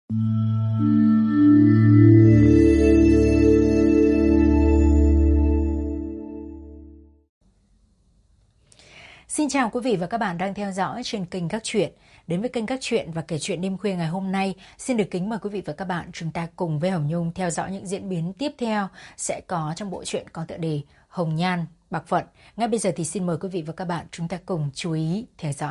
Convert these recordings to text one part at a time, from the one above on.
Xin chào quý vị và các bạn đang theo dõi trên kênh Các Chuyện. Đến với kênh Các Chuyện và Kể Chuyện Đêm Khuya ngày hôm nay, xin được kính mời quý vị và các bạn chúng ta cùng với Hồng Nhung theo dõi những diễn biến tiếp theo sẽ có trong bộ truyện có tựa đề Hồng Nhan Bạc Phận. Ngay bây giờ thì xin mời quý vị và các bạn chúng ta cùng chú ý theo dõi.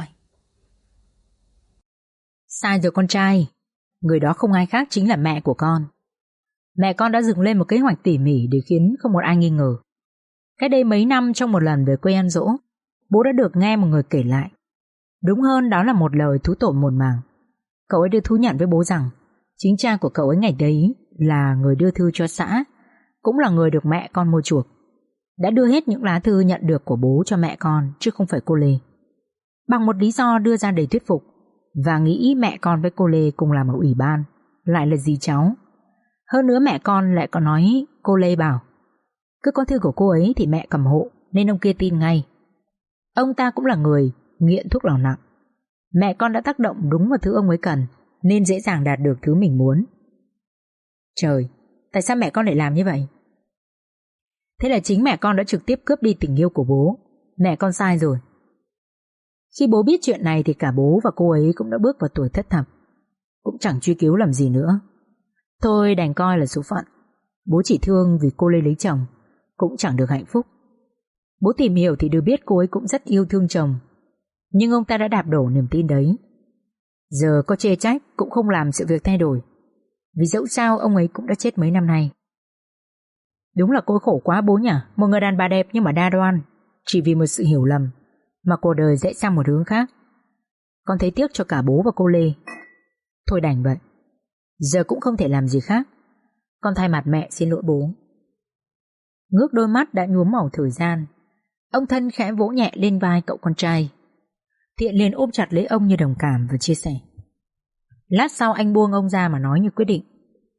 Sai rồi con trai, người đó không ai khác chính là mẹ của con. Mẹ con đã dựng lên một kế hoạch tỉ mỉ để khiến không một ai nghi ngờ. Cách đây mấy năm trong một lần về quê ăn giỗ, bố đã được nghe một người kể lại. Đúng hơn đó là một lời thú tội mồn màng. Cậu ấy đưa thú nhận với bố rằng chính cha của cậu ấy ngày đấy là người đưa thư cho xã, cũng là người được mẹ con mua chuộc. Đã đưa hết những lá thư nhận được của bố cho mẹ con chứ không phải cô Lê. Bằng một lý do đưa ra đầy thuyết phục và nghĩ mẹ con với cô Lê cùng làm ở ủy ban, lại là dì cháu. Hơn nữa mẹ con lại có nói cô Lê bảo cứ có thư của cô ấy thì mẹ cầm hộ, nên ông kia tin ngay. Ông ta cũng là người nghiện thuốc lào nặng. Mẹ con đã tác động đúng vào thứ ông ấy cần, nên dễ dàng đạt được thứ mình muốn. Trời, tại sao mẹ con lại làm như vậy? Thế là chính mẹ con đã trực tiếp cướp đi tình yêu của bố. Mẹ con sai rồi. Khi bố biết chuyện này thì cả bố và cô ấy cũng đã bước vào tuổi thất thập, cũng chẳng truy cứu làm gì nữa. Thôi đành coi là số phận. Bố chỉ thương vì cô Lê lấy chồng, cũng chẳng được hạnh phúc. Bố tìm hiểu thì được biết cô ấy cũng rất yêu thương chồng, nhưng ông ta đã đạp đổ niềm tin đấy. Giờ có chê trách cũng không làm sự việc thay đổi, vì dẫu sao ông ấy cũng đã chết mấy năm nay. Đúng là cô khổ quá bố nhỉ. Một người đàn bà đẹp nhưng mà đa đoan, chỉ vì một sự hiểu lầm mà cuộc đời rẽ sang một hướng khác. Con thấy tiếc cho cả bố và cô Lê. Thôi đành vậy, giờ cũng không thể làm gì khác. Con thay mặt mẹ xin lỗi bố. Ngước đôi mắt đã nhuốm màu thời gian, ông Thân khẽ vỗ nhẹ lên vai cậu con trai. Thiện liền ôm chặt lấy ông như đồng cảm và chia sẻ. Lát sau anh buông ông ra mà nói như quyết định.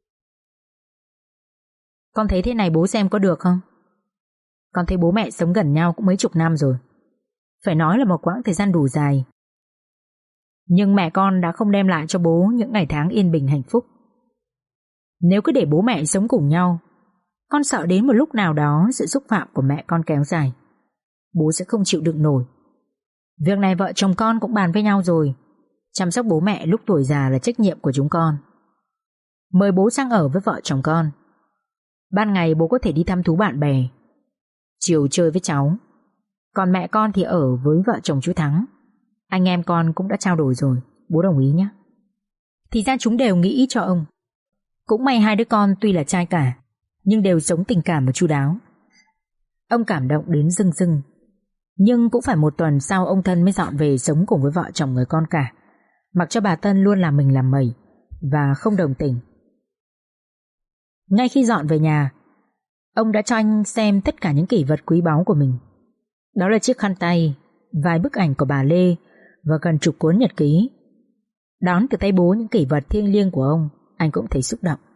Con thấy thế này bố xem có được không? Con thấy bố mẹ sống gần nhau cũng mấy chục năm rồi, phải nói là một quãng thời gian đủ dài. Nhưng mẹ con đã không đem lại cho bố những ngày tháng yên bình hạnh phúc. Nếu cứ để bố mẹ sống cùng nhau, con sợ đến một lúc nào đó sự xúc phạm của mẹ con kéo dài, bố sẽ không chịu đựng nổi. Việc này vợ chồng con cũng bàn với nhau rồi. Chăm sóc bố mẹ lúc tuổi già là trách nhiệm của chúng con. Mời bố sang ở với vợ chồng con. Ban ngày bố có thể đi thăm thú bạn bè, chiều chơi với cháu. Còn mẹ con thì ở với vợ chồng chú Thắng. Anh em con cũng đã trao đổi rồi, bố đồng ý nhé. Thì ra chúng đều nghĩ cho ông. Cũng may hai đứa con tuy là trai cả, nhưng đều sống tình cảm và chu đáo. Ông cảm động đến rưng rưng. Nhưng cũng phải một tuần sau ông Thân mới dọn về sống cùng với vợ chồng người con cả, mặc cho bà Tân luôn làm mình làm mẩy và không đồng tình. Ngay khi dọn về nhà, ông đã cho anh xem tất cả những kỷ vật quý báu của mình. Đó là chiếc khăn tay, vài bức ảnh của bà Lê và gần chục cuốn nhật ký. Đón từ tay bố những kỷ vật thiêng liêng của ông, anh cũng thấy xúc động.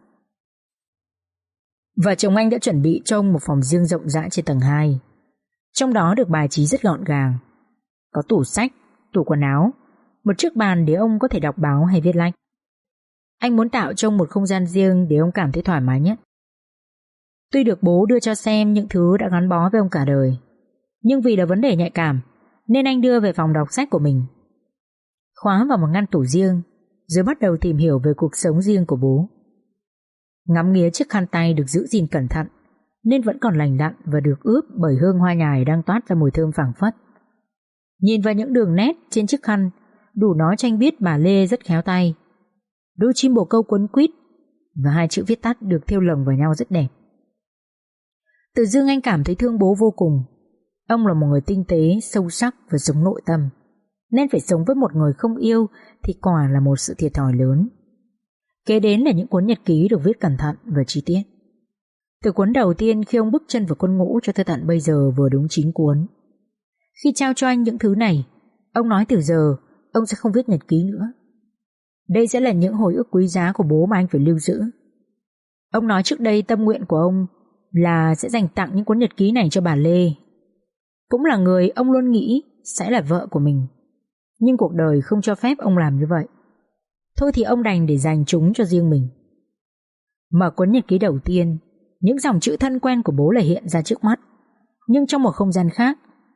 Vợ chồng anh đã chuẩn bị cho ông một phòng riêng rộng rãi trên tầng 2. Trong đó được bài trí rất gọn gàng. Có tủ sách, tủ quần áo, một chiếc bàn để ông có thể đọc báo hay viết lách. Anh muốn tạo cho ông một không gian riêng để ông cảm thấy thoải mái nhất. Tuy được bố đưa cho xem những thứ đã gắn bó với ông cả đời, nhưng vì là vấn đề nhạy cảm nên anh đưa về phòng đọc sách của mình, khóa vào một ngăn tủ riêng, rồi bắt đầu tìm hiểu về cuộc sống riêng của bố. Ngắm nghía chiếc khăn tay được giữ gìn cẩn thận nên vẫn còn lành lặn và được ướp bởi hương hoa nhài đang toát ra mùi thơm phảng phất. Nhìn vào những đường nét trên chiếc khăn đủ nói cho anh biết bà Lê rất khéo tay. Đôi chim bồ câu quấn quýt và hai chữ viết tắt được thêu lồng vào nhau rất đẹp. Tự dưng anh cảm thấy thương bố vô cùng. Ông là một người tinh tế, sâu sắc và sống nội tâm, nên phải sống với một người không yêu thì quả là một sự thiệt thòi lớn. Kế đến là những cuốn nhật ký được viết cẩn thận và chi tiết. Từ cuốn đầu tiên khi ông bước chân vào quân ngũ cho tới tận bây giờ vừa đúng 9 cuốn. Khi trao cho anh những thứ này, ông nói từ giờ ông sẽ không viết nhật ký nữa. Đây sẽ là những hồi ức quý giá của bố mà anh phải lưu giữ. Ông nói trước đây tâm nguyện của ông là sẽ dành tặng những cuốn nhật ký này cho bà Lê, cũng là người ông luôn nghĩ sẽ là vợ của mình. Nhưng cuộc đời không cho phép ông làm như vậy. Thôi thì ông đành để dành chúng cho riêng mình. Mở cuốn nhật ký đầu tiên, những dòng chữ thân quen của bố lại hiện ra trước mắt, nhưng trong một không gian khác.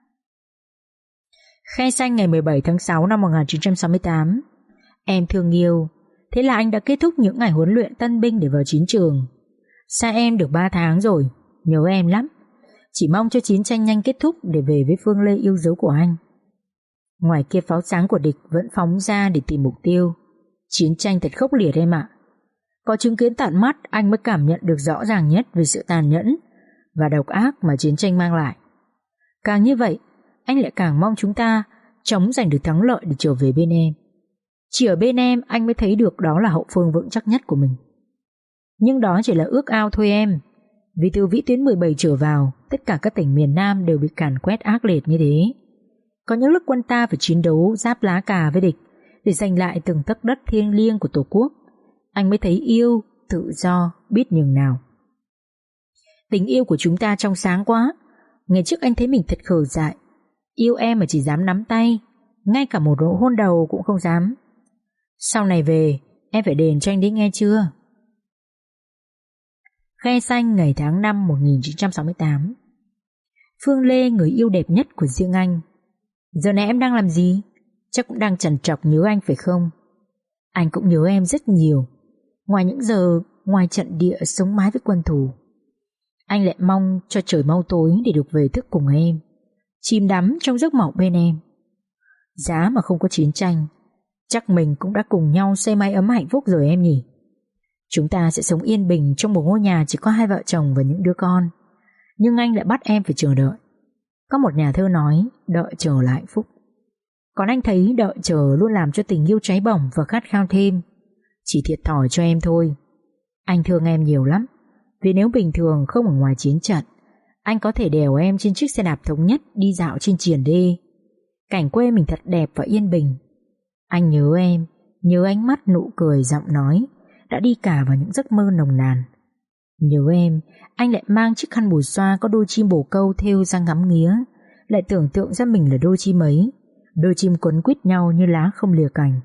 Khe Xanh ngày 17 tháng 6 năm 1968. Em thương yêu, thế là anh đã kết thúc những ngày huấn luyện tân binh để vào chiến trường. Xa em được 3 tháng rồi, nhớ em lắm. Chỉ mong cho chiến tranh nhanh kết thúc để về với Phương Lê yêu dấu của anh. Ngoài kia pháo sáng của địch vẫn phóng ra để tìm mục tiêu. Chiến tranh thật khốc liệt em ạ. Có chứng kiến tận mắt anh mới cảm nhận được rõ ràng nhất về sự tàn nhẫn và độc ác mà chiến tranh mang lại. Càng như vậy, anh lại càng mong chúng ta chống giành được thắng lợi để trở về bên em. Chỉ ở bên em anh mới thấy được đó là hậu phương vững chắc nhất của mình. Nhưng đó chỉ là ước ao thôi em. Vì từ vĩ tuyến 17 trở vào, tất cả các tỉnh miền Nam đều bị càn quét ác liệt như thế. Có những lúc quân ta phải chiến đấu giáp lá cà với địch để giành lại từng tấc đất thiêng liêng của Tổ quốc. Anh mới thấy yêu, tự do, biết nhường nào. Tình yêu của chúng ta trong sáng quá. Ngày trước anh thấy mình thật khờ dại. Yêu em mà chỉ dám nắm tay, ngay cả một nụ hôn đầu cũng không dám. Sau này về, em phải đền cho anh đấy nghe chưa? Khe Xanh ngày tháng 5 1968. Phương Lê, người yêu đẹp nhất của riêng anh. Giờ này em đang làm gì? Chắc cũng đang trằn trọc nhớ anh phải không? Anh cũng nhớ em rất nhiều. Ngoài những giờ ngoài trận địa sống mái với quân thù, anh lại mong cho trời mau tối để được về thức cùng em, chìm đắm trong giấc mộng bên em. Giá mà không có chiến tranh, chắc mình cũng đã cùng nhau xây mái ấm hạnh phúc rồi em nhỉ. Chúng ta sẽ sống yên bình trong một ngôi nhà chỉ có hai vợ chồng và những đứa con. Nhưng anh lại bắt em phải chờ đợi. Có một nhà thơ nói đợi chờ là hạnh phúc. Còn anh thấy đợi chờ luôn làm cho tình yêu cháy bỏng và khát khao thêm. Chỉ thiệt thòi cho em thôi. Anh thương em nhiều lắm. Vì nếu bình thường không ở ngoài chiến trận, anh có thể đèo em trên chiếc xe đạp thống nhất đi dạo trên triền đê. Cảnh quê mình thật đẹp và yên bình. Anh nhớ em, nhớ ánh mắt, nụ cười, giọng nói đã đi cả vào những giấc mơ nồng nàn. Nhớ em, anh lại mang chiếc khăn bù xoa có đôi chim bồ câu thêu ra ngắm nghía, lại tưởng tượng ra mình là đôi chim ấy, đôi chim quấn quýt nhau như lá không lìa cành.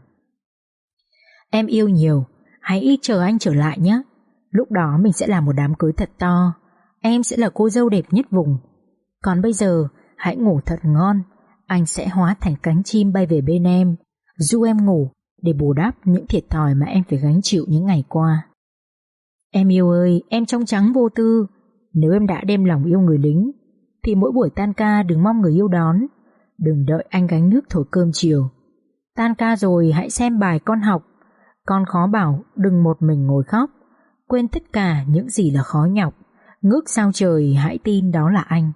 Em yêu nhiều, hãy chờ anh trở lại nhé. Lúc đó mình sẽ làm một đám cưới thật to. Em sẽ là cô dâu đẹp nhất vùng. Còn bây giờ, hãy ngủ thật ngon. Anh sẽ hóa thành cánh chim bay về bên em, du em ngủ để bù đắp những thiệt thòi mà em phải gánh chịu những ngày qua. Em yêu ơi, em trong trắng vô tư. Nếu em đã đem lòng yêu người lính, thì mỗi buổi tan ca đừng mong người yêu đón. Đừng đợi anh gánh nước thổi cơm chiều. Tan ca rồi hãy xem bài con học. Con khó bảo đừng một mình ngồi khóc. Quên tất cả những gì là khó nhọc. Ngước sao trời hãy tin đó là anh.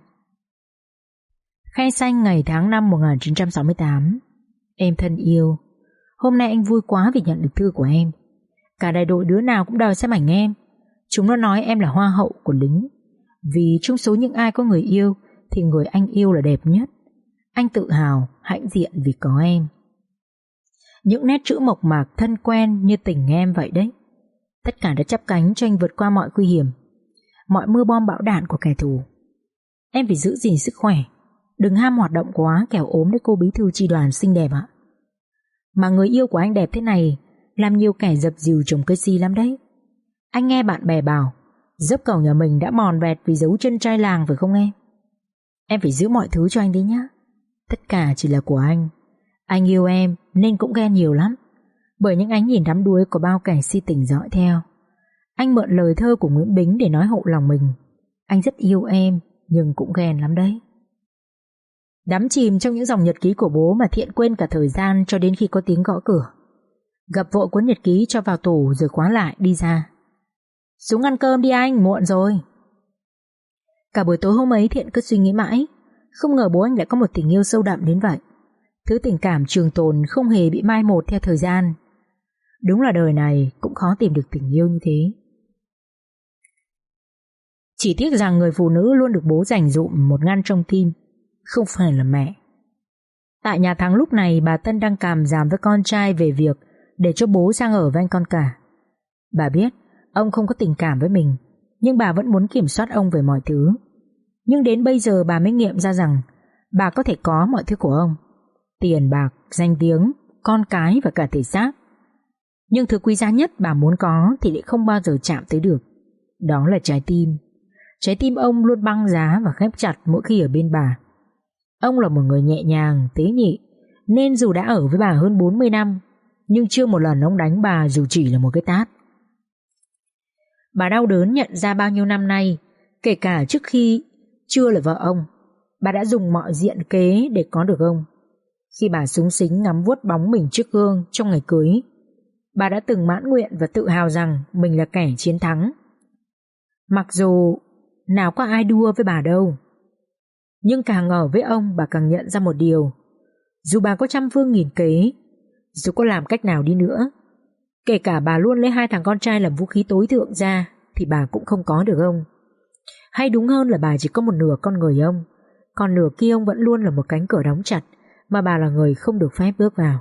Khe Xanh ngày tháng 5 1968. Em thân yêu, hôm nay anh vui quá vì nhận được thư của em. Cả đại đội đứa nào cũng đòi xem ảnh em. Chúng nó nói em là hoa hậu của lính. Vì trong số những ai có người yêu thì người anh yêu là đẹp nhất. Anh tự hào, hãnh diện vì có em. Những nét chữ mộc mạc thân quen như tình em vậy đấy. Tất cả đã chắp cánh cho anh vượt qua mọi nguy hiểm, mọi mưa bom bão đạn của kẻ thù. Em phải giữ gìn sức khỏe, đừng ham hoạt động quá kẻo ốm đấy cô bí thư chi đoàn xinh đẹp ạ. Mà người yêu của anh đẹp thế này làm nhiều kẻ dập dìu trồng cây si lắm đấy. Anh nghe bạn bè bảo dốc cầu nhà mình đã mòn vẹt vì dấu chân trai làng phải không em? Em phải giữ mọi thứ cho anh đấy nhá. Tất cả chỉ là của anh. Anh yêu em nên cũng ghen nhiều lắm, bởi những ánh nhìn đắm đuối của bao kẻ si tình dõi theo. Anh mượn lời thơ của Nguyễn Bính để nói hộ lòng mình. Anh rất yêu em nhưng cũng ghen lắm đấy. Đắm chìm trong những dòng nhật ký của bố mà Thiện quên cả thời gian cho đến khi có tiếng gõ cửa. Gập vội cuốn nhật ký cho vào tủ rồi khóa lại đi ra. Xuống ăn cơm đi anh, muộn rồi. Cả buổi tối hôm ấy Thiện cứ suy nghĩ mãi. Không ngờ bố anh lại có một tình yêu sâu đậm đến vậy. Thứ tình cảm trường tồn không hề bị mai một theo thời gian. Đúng là đời này cũng khó tìm được tình yêu như thế. Chỉ tiếc rằng người phụ nữ luôn được bố dành dụm một ngăn trong tim, không phải là mẹ. Tại nhà Thắng lúc này bà Tân đang càm ràm với con trai về việc để cho bố sang ở với anh con cả. Bà biết ông không có tình cảm với mình, nhưng bà vẫn muốn kiểm soát ông về mọi thứ. Nhưng đến bây giờ bà mới nghiệm ra rằng bà có thể có mọi thứ của ông: tiền bạc, danh tiếng, con cái và cả thể xác. Nhưng thứ quý giá nhất bà muốn có thì lại không bao giờ chạm tới được. Đó là trái tim. Trái tim ông luôn băng giá và khép chặt mỗi khi ở bên bà. Ông là một người nhẹ nhàng, tế nhị, nên dù đã ở với bà hơn 40 năm, nhưng chưa một lần ông đánh bà dù chỉ là một cái tát. Bà đau đớn nhận ra bao nhiêu năm nay, kể cả trước khi chưa là vợ ông, bà đã dùng mọi diện kế để có được ông. Khi bà súng xính ngắm vuốt bóng mình trước gương trong ngày cưới, bà đã từng mãn nguyện và tự hào rằng mình là kẻ chiến thắng. Mặc dù nào có ai đua với bà đâu, nhưng càng ở với ông bà càng nhận ra một điều. Dù bà có trăm phương nghìn kế, dù có làm cách nào đi nữa, kể cả bà luôn lấy 2 thằng con trai làm vũ khí tối thượng ra, thì bà cũng không có được ông. Hay đúng hơn là bà chỉ có một nửa con người ông, còn nửa kia ông vẫn luôn là một cánh cửa đóng chặt mà bà là người không được phép bước vào.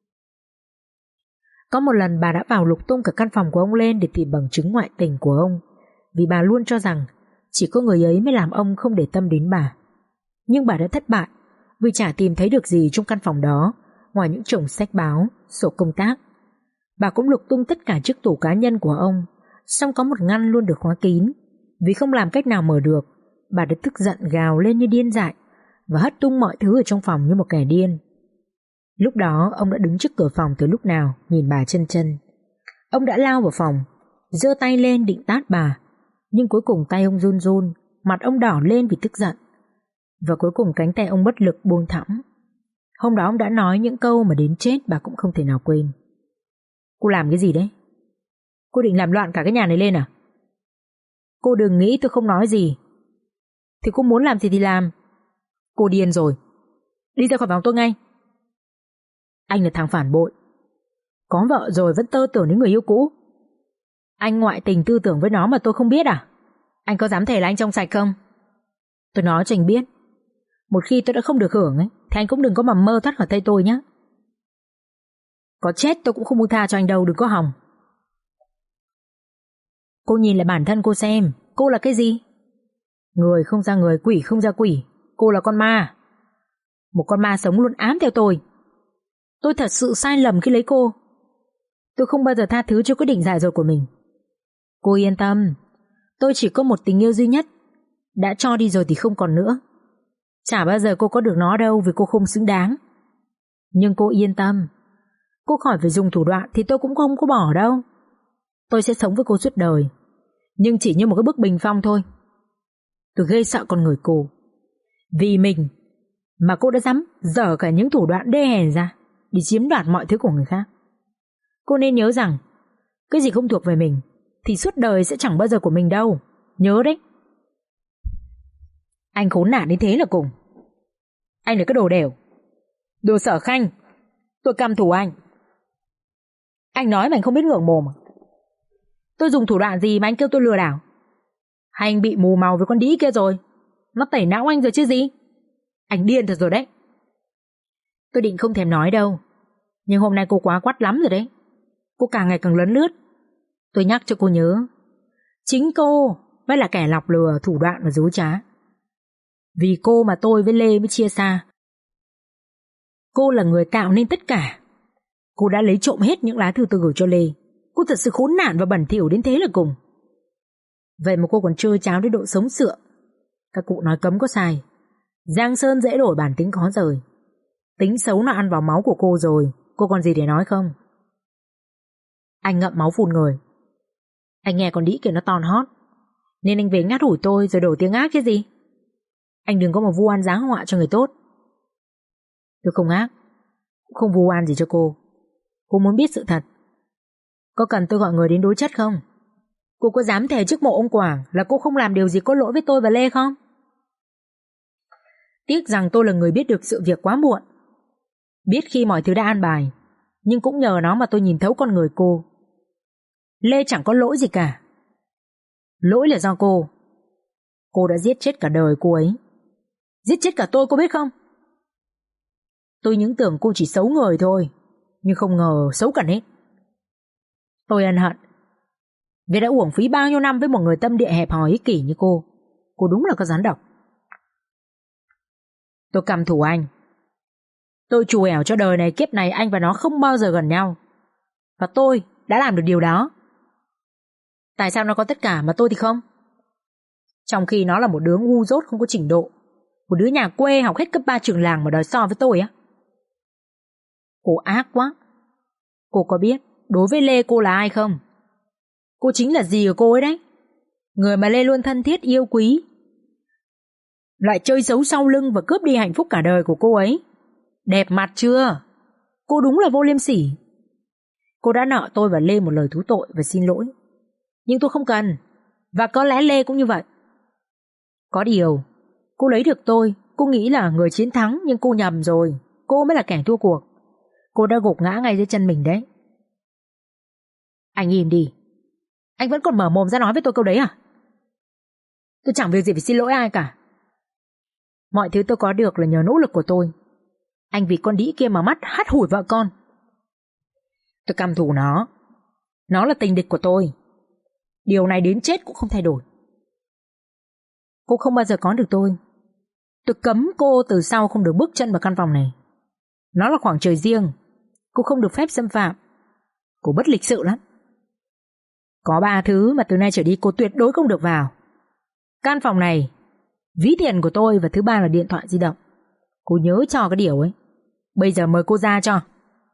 Có một lần bà đã vào lục tung cả căn phòng của ông lên để tìm bằng chứng ngoại tình của ông, vì bà luôn cho rằng chỉ có người ấy mới làm ông không để tâm đến bà. Nhưng bà đã thất bại vì chả tìm thấy được gì trong căn phòng đó ngoài những chồng sách báo, sổ công tác. Bà cũng lục tung tất cả chiếc tủ cá nhân của ông, song có một ngăn luôn được khóa kín. Vì không làm cách nào mở được, bà đã tức giận gào lên như điên dại và hất tung mọi thứ ở trong phòng như một kẻ điên. Lúc đó ông đã đứng trước cửa phòng từ lúc nào, nhìn bà chân chân. Ông đã lao vào phòng, giơ tay lên định tát bà, nhưng cuối cùng tay ông run run, mặt ông đỏ lên vì tức giận, và cuối cùng cánh tay ông bất lực buông thõng. Hôm đó ông đã nói những câu mà đến chết bà cũng không thể nào quên. Cô làm cái gì đấy? Cô định làm loạn cả cái nhà này lên à? Cô đừng nghĩ tôi không nói gì. Thì cô muốn làm gì thì làm. Cô điên rồi. Đi ra khỏi phòng tôi ngay. Anh là thằng phản bội. Có vợ rồi vẫn tơ tưởng đến người yêu cũ. Anh ngoại tình tư tưởng với nó mà tôi không biết à? Anh có dám thề là anh trong sạch không? Tôi nói cho anh biết, một khi tôi đã không được hưởng ấy, thì anh cũng đừng có mà mơ thoát khỏi tay tôi nhé. Có chết tôi cũng không buông tha cho anh đâu, đừng có hòng. Cô nhìn lại bản thân cô xem, cô là cái gì? Người không ra người, quỷ không ra quỷ. Cô là con ma. Một con ma sống luôn ám theo tôi. Tôi thật sự sai lầm khi lấy cô. Tôi không bao giờ tha thứ cho quyết định dại dột của mình. Cô yên tâm, tôi chỉ có một tình yêu duy nhất, đã cho đi rồi thì không còn nữa. Chả bao giờ cô có được nó đâu, vì cô không xứng đáng. Nhưng cô yên tâm, cô khỏi phải dùng thủ đoạn thì tôi cũng không có bỏ đâu. Tôi sẽ sống với cô suốt đời, nhưng chỉ như một cái bức bình phong thôi. Tôi ghê sợ con người cô. Vì mình mà cô đã dám dở cả những thủ đoạn đê hèn ra để chiếm đoạt mọi thứ của người khác. Cô nên nhớ rằng cái gì không thuộc về mình thì suốt đời sẽ chẳng bao giờ của mình đâu. Nhớ đấy. Anh khốn nạn đến thế là cùng. Anh là cái đồ đểu, đồ sở khanh. Tôi căm thù anh. Anh nói mà anh không biết ngượng mồm à? Tôi dùng thủ đoạn gì mà anh kêu tôi lừa đảo? Hay anh bị mù màu với con đĩ kia rồi? Nó tẩy não anh rồi chứ gì? Anh điên thật rồi đấy. Tôi định không thèm nói đâu, nhưng hôm nay cô quá quắt lắm rồi đấy. Cô càng ngày càng lấn lướt. Tôi nhắc cho cô nhớ, chính cô mới là kẻ lọc lừa, thủ đoạn và dối trá. Vì cô mà tôi với Lê mới chia xa. Cô là người tạo nên tất cả. Cô đã lấy trộm hết những lá thư tôi gửi cho Lê. Cô thật sự khốn nạn và bẩn thỉu đến thế là cùng. Vậy mà cô còn trơ tráo đến độ sống sượng. Các cụ nói cấm có sai. Giang sơn dễ đổi, bản tính khó rời. Tính xấu nó ăn vào máu của cô rồi, cô còn gì để nói không? Anh ngậm máu phun người. Anh nghe con đĩ kia nó ton hót, nên anh về ngắt hủi tôi rồi đổ tiếng ác chứ gì. Anh đừng có mà vu oan giá họa cho người tốt. Tôi không ác, cũng không vu oan gì cho cô. Cô muốn biết sự thật, có cần tôi gọi người đến đối chất không? Cô có dám thề trước mộ ông Quảng là cô không làm điều gì có lỗi với tôi và Lê không? Tiếc rằng tôi là người biết được sự việc quá muộn. Biết khi mọi thứ đã an bài, nhưng cũng nhờ nó mà tôi nhìn thấu con người cô. Lê chẳng có lỗi gì cả. Lỗi là do cô. Cô đã giết chết cả đời cô ấy, giết chết cả tôi, cô biết không? Tôi những tưởng cô chỉ xấu người thôi, nhưng không ngờ xấu cả hết. Tôi ân hận vì đã uổng phí bao nhiêu năm với một người tâm địa hẹp hòi ích kỷ như cô. Cô đúng là có rắn độc. Tôi căm thù anh. Tôi trù ẻo cho đời này kiếp này anh và nó không bao giờ gần nhau. Và tôi đã làm được điều đó. Tại sao nó có tất cả mà tôi thì không? Trong khi nó là một đứa ngu dốt không có trình độ, một đứa nhà quê học hết cấp 3 trường làng mà đòi so với tôi á. Cô ác quá. Cô có biết đối với Lê cô là ai không? Cô chính là dì của cô ấy đấy. Người mà Lê luôn thân thiết yêu quý, lại chơi xấu sau lưng và cướp đi hạnh phúc cả đời của cô ấy. Đẹp mặt chưa? Cô đúng là vô liêm sỉ. Cô đã nợ tôi và Lê một lời thú tội và xin lỗi. Nhưng tôi không cần. Và có lẽ Lê cũng như vậy. Có điều, cô lấy được tôi, cô nghĩ là người chiến thắng, nhưng cô nhầm rồi. Cô mới là kẻ thua cuộc. Cô đã gục ngã ngay dưới chân mình đấy. Anh im đi. Anh vẫn còn mở mồm ra nói với tôi câu đấy à? Tôi chẳng việc gì phải xin lỗi ai cả. Mọi thứ tôi có được là nhờ nỗ lực của tôi. Anh vì con đĩ kia mà mắt hắt hủi vợ con. Tôi căm thù nó. Nó là tình địch của tôi. Điều này đến chết cũng không thay đổi. Cô không bao giờ có được tôi. Tôi cấm cô từ sau không được bước chân vào căn phòng này. Nó là khoảng trời riêng. Cô không được phép xâm phạm. Cô bất lịch sự lắm. Có 3 thứ mà từ nay trở đi cô tuyệt đối không được vào. Căn phòng này, ví tiền của tôi, và thứ 3 là điện thoại di động. Cô nhớ cho cái điều ấy. Bây giờ mời cô ra cho.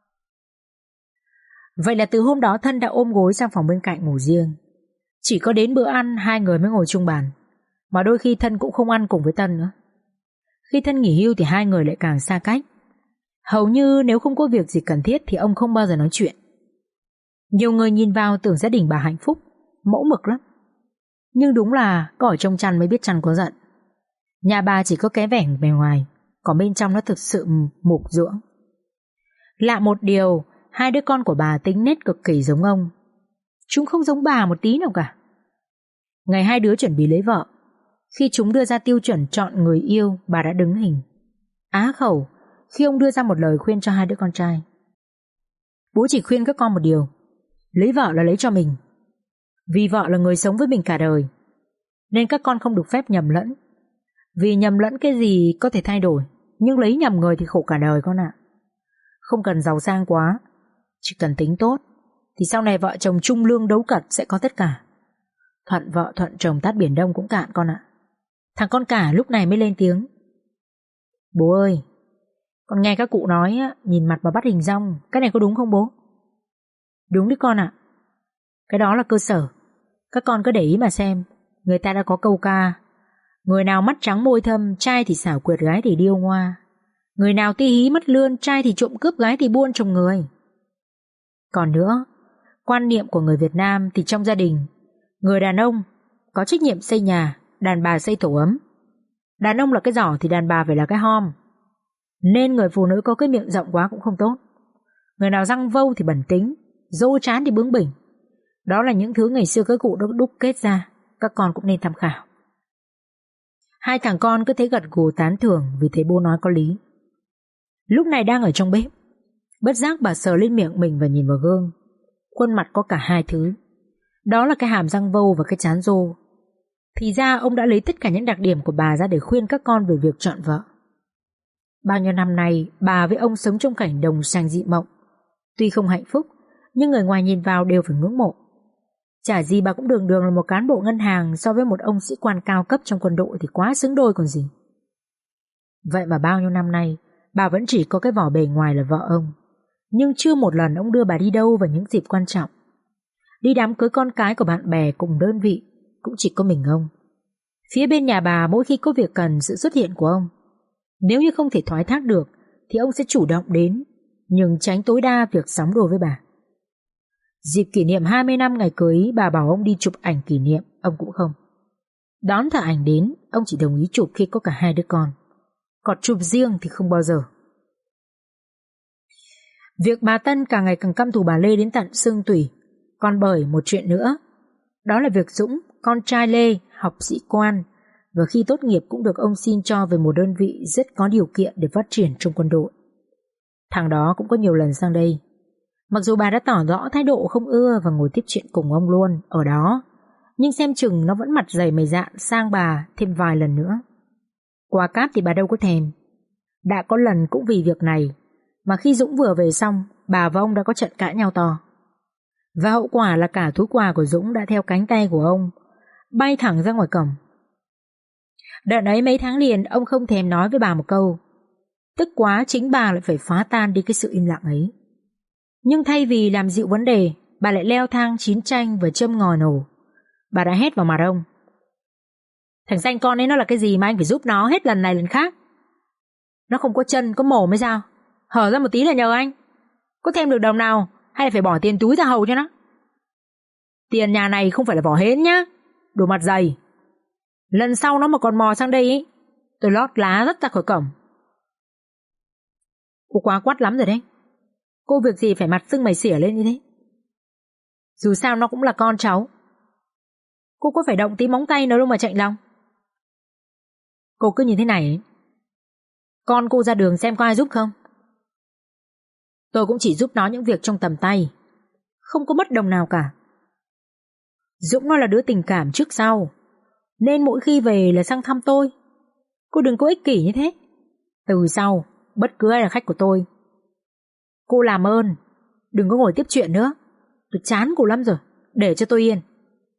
Vậy là từ hôm đó Thân đã ôm gối sang phòng bên cạnh ngủ riêng. Chỉ có đến bữa ăn 2 người mới ngồi chung bàn. Mà đôi khi Thân cũng không ăn cùng với Tân nữa. Khi Thân nghỉ hưu thì 2 người lại càng xa cách. Hầu như nếu không có việc gì cần thiết thì ông không bao giờ nói chuyện. Nhiều người nhìn vào tưởng gia đình bà hạnh phúc, mẫu mực lắm. Nhưng đúng là có ở trong chăn mới biết chăn có giận. Nhà bà chỉ có cái vẻ bề ngoài, còn bên trong nó thực sự mục dưỡng. Lạ một điều, 2 đứa con của bà tính nết cực kỳ giống ông. Chúng không giống bà một tí nào cả. Ngày 2 đứa chuẩn bị lấy vợ, khi chúng đưa ra tiêu chuẩn chọn người yêu, bà đã đứng hình á khẩu khi ông đưa ra một lời khuyên cho 2 đứa con trai. Bố chỉ khuyên các con một điều: lấy vợ là lấy cho mình. Vì vợ là người sống với mình cả đời, nên các con không được phép nhầm lẫn. Vì nhầm lẫn cái gì có thể thay đổi, nhưng lấy nhầm người thì khổ cả đời con ạ. Không cần giàu sang quá, chỉ cần tính tốt, thì sau này vợ chồng chung lương đấu cật sẽ có tất cả. Thuận vợ thuận chồng tát biển Đông cũng cạn con ạ. Thằng con cả lúc này mới lên tiếng: bố ơi, con nghe các cụ nói á, nhìn mặt mà bắt hình dong, cái này có đúng không bố? Đúng đấy con ạ. Cái đó là cơ sở. Các con cứ để ý mà xem. Người ta đã có câu ca: người nào mắt trắng môi thâm, trai thì xảo quyệt, gái thì điêu ngoa. Người nào ti hí mất lươn, trai thì trộm cướp, gái thì buôn chồng người. Còn nữa, quan niệm của người Việt Nam thì trong gia đình, người đàn ông có trách nhiệm xây nhà, đàn bà xây tổ ấm. Đàn ông là cái giỏ thì đàn bà phải là cái hom. Nên người phụ nữ có cái miệng rộng quá cũng không tốt. Người nào răng vâu thì bẩn tính, dô chán thì bướng bỉnh. Đó là những thứ ngày xưa các cụ đã đúc kết ra. Các con cũng nên tham khảo. 2 thằng con cứ thế gật gù tán thưởng vì thấy bố nói có lý. Lúc này đang ở trong bếp, bất giác bà sờ lên miệng mình và nhìn vào gương. Khuôn mặt có cả 2 thứ. Đó là cái hàm răng vâu và cái trán rô. Thì ra ông đã lấy tất cả những đặc điểm của bà ra để khuyên các con về việc chọn vợ. Bao nhiêu năm nay bà với ông sống trong cảnh đồng sàng dị mộng. Tuy không hạnh phúc, nhưng người ngoài nhìn vào đều phải ngưỡng mộ. Chả gì bà cũng đường đường là một cán bộ ngân hàng, so với một ông sĩ quan cao cấp trong quân đội thì quá xứng đôi còn gì. Vậy mà bao nhiêu năm nay bà vẫn chỉ có cái vỏ bề ngoài là vợ ông. Nhưng chưa một lần ông đưa bà đi đâu vào những dịp quan trọng. Đi đám cưới con cái của bạn bè cùng đơn vị cũng chỉ có mình ông. Phía bên nhà bà mỗi khi có việc cần sự xuất hiện của ông. Nếu như không thể thoái thác được thì ông sẽ chủ động đến, nhưng tránh tối đa việc sóng đôi với bà. Dịp kỷ niệm 20 năm ngày cưới, bà bảo ông đi chụp ảnh kỷ niệm, ông cũng không. Đón thợ ảnh đến, ông chỉ đồng ý chụp khi có cả 2 đứa con. Còn chụp riêng thì không bao giờ. Việc bà Tân càng ngày càng căm thù bà Lê đến tận xương tủy còn bởi một chuyện nữa. Đó là việc Dũng, con trai Lê, học sĩ quan, và khi tốt nghiệp cũng được ông xin cho về một đơn vị rất có điều kiện để phát triển trong quân đội. Thằng đó cũng có nhiều lần sang đây. Mặc dù bà đã tỏ rõ thái độ không ưa và ngồi tiếp chuyện cùng ông luôn ở đó, nhưng xem chừng nó vẫn mặt dày mày dạn sang bà thêm vài lần nữa. Quà cáp thì bà đâu có thèm. Đã có lần cũng vì việc này mà khi Dũng vừa về xong, bà và ông đã có trận cãi nhau to. Và hậu quả là cả túi quà của Dũng đã theo cánh tay của ông bay thẳng ra ngoài cổng. Đợt ấy mấy tháng liền ông không thèm nói với bà một câu. Tức quá chính bà lại phải phá tan đi cái sự im lặng ấy. Nhưng thay vì làm dịu vấn đề, bà lại leo thang chiến tranh và châm ngòi nổ. Bà đã hét vào mặt ông. Thằng danh con ấy nó là cái gì mà anh phải giúp nó hết lần này lần khác? Nó không có chân, có mồm hay sao? Hở ra một tí là nhờ anh. Có thêm được đồng nào hay là phải bỏ tiền túi ra hầu cho nó? Tiền nhà này không phải là vỏ hến nhá. Đồ mặt dày. Lần sau nó mà còn mò sang đây ấy, tôi lót lá rất ra khỏi cổng. Cô quá quát lắm rồi đấy. Cô việc gì phải mặt sưng mày xỉa lên như thế? Dù sao nó cũng là con cháu. Cô có phải động tí móng tay nó đâu mà chạy lòng. Cô cứ như thế này ấy. Con cô ra đường xem có ai giúp không? Tôi cũng chỉ giúp nó những việc trong tầm tay, không có bất đồng nào cả. Dũng nó là đứa tình cảm trước sau, nên mỗi khi về là sang thăm tôi. Cô đừng có ích kỷ như thế. Từ sau bất cứ ai là khách của tôi, cô làm ơn đừng có ngồi tiếp chuyện nữa. Tôi chán cô lắm rồi. Để cho tôi yên.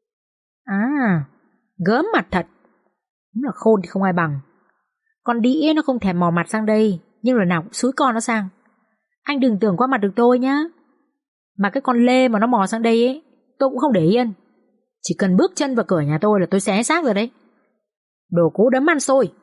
À, gớm mặt thật. Đúng là khôn thì không ai bằng. Con đĩ nó không thèm mò mặt sang đây, nhưng lần nào cũng xúi con nó sang. Anh đừng tưởng qua mặt được tôi nhá. Mà cái con Lê mà nó mò sang đây ấy, tôi cũng không để yên. Chỉ cần bước chân vào cửa nhà tôi là tôi xé xác rồi đấy. Đồ cố đấm ăn xôi.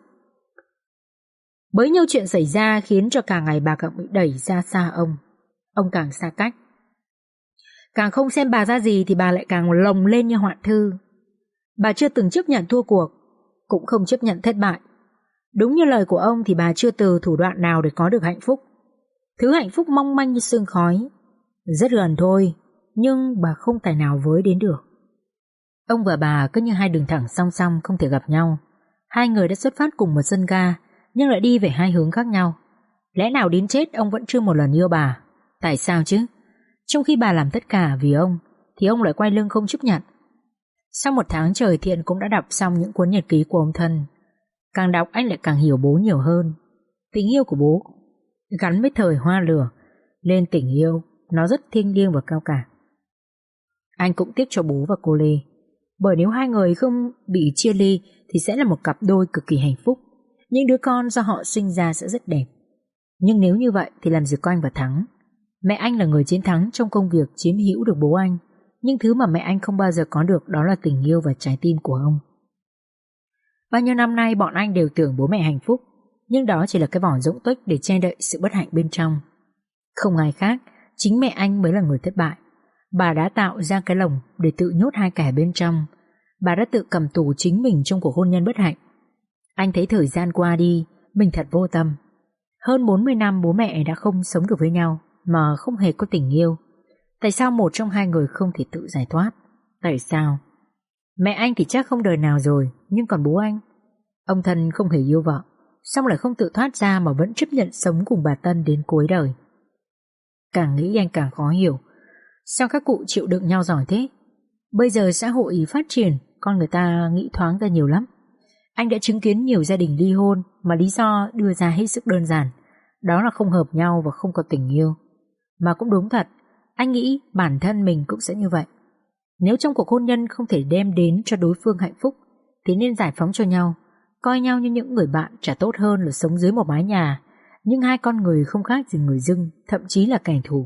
Bấy nhiêu chuyện xảy ra khiến cho càng ngày bà càng bị đẩy ra xa ông. Ông càng xa cách. Càng không xem bà ra gì thì bà lại càng lồng lên như hoạn thư. Bà chưa từng chấp nhận thua cuộc, cũng không chấp nhận thất bại. Đúng như lời của ông thì bà chưa từ thủ đoạn nào để có được hạnh phúc. Thứ hạnh phúc mong manh như sương khói. Rất gần thôi, nhưng bà không tài nào với đến được. Ông và bà cứ như hai đường thẳng song song không thể gặp nhau. Hai người đã xuất phát cùng một sân ga, nhưng lại đi về hai hướng khác nhau. Lẽ nào đến chết ông vẫn chưa một lần yêu bà? Tại sao chứ? Trong khi bà làm tất cả vì ông, thì ông lại quay lưng không chấp nhận. Sau một tháng trời Thiện cũng đã đọc xong những cuốn nhật ký của ông Thân. Càng đọc anh lại càng hiểu bố nhiều hơn. Tình yêu của bố gắn với thời hoa lửa, lên tình yêu nó rất thiêng liêng và cao cả. Anh cũng tiếc cho bố và cô Lê, bởi nếu hai người không bị chia ly thì sẽ là một cặp đôi cực kỳ hạnh phúc. Những đứa con do họ sinh ra sẽ rất đẹp. Nhưng nếu như vậy thì làm gì có anh và Thắng. Mẹ anh là người chiến thắng trong công việc chiếm hữu được bố anh, nhưng thứ mà mẹ anh không bao giờ có được đó là tình yêu và trái tim của ông. Bao nhiêu năm nay bọn anh đều tưởng bố mẹ hạnh phúc, nhưng đó chỉ là cái vỏ rỗng tuếch để che đậy sự bất hạnh bên trong. Không ai khác, chính mẹ anh mới là người thất bại. Bà đã tạo ra cái lồng để tự nhốt hai kẻ bên trong. Bà đã tự cầm tù chính mình trong cuộc hôn nhân bất hạnh. Anh thấy thời gian qua đi, mình thật vô tâm. Hơn 40 năm bố mẹ đã không sống được với nhau mà không hề có tình yêu. Tại sao một trong hai người không thể tự giải thoát? Tại sao? Mẹ anh thì chắc không đời nào rồi, nhưng còn bố anh? Ông Thân không hề yêu vợ, xong lại không tự thoát ra mà vẫn chấp nhận sống cùng bà Tân đến cuối đời. Càng nghĩ anh càng khó hiểu. Sao các cụ chịu đựng nhau giỏi thế? Bây giờ xã hội phát triển, con người ta nghĩ thoáng ra nhiều lắm. Anh đã chứng kiến nhiều gia đình ly hôn mà lý do đưa ra hết sức đơn giản, đó là không hợp nhau và không có tình yêu. Mà cũng đúng thật, anh nghĩ bản thân mình cũng sẽ như vậy. Nếu trong cuộc hôn nhân không thể đem đến cho đối phương hạnh phúc thì nên giải phóng cho nhau, coi nhau như những người bạn chả tốt hơn là sống dưới một mái nhà, nhưng hai con người không khác gì người dưng, thậm chí là kẻ thù.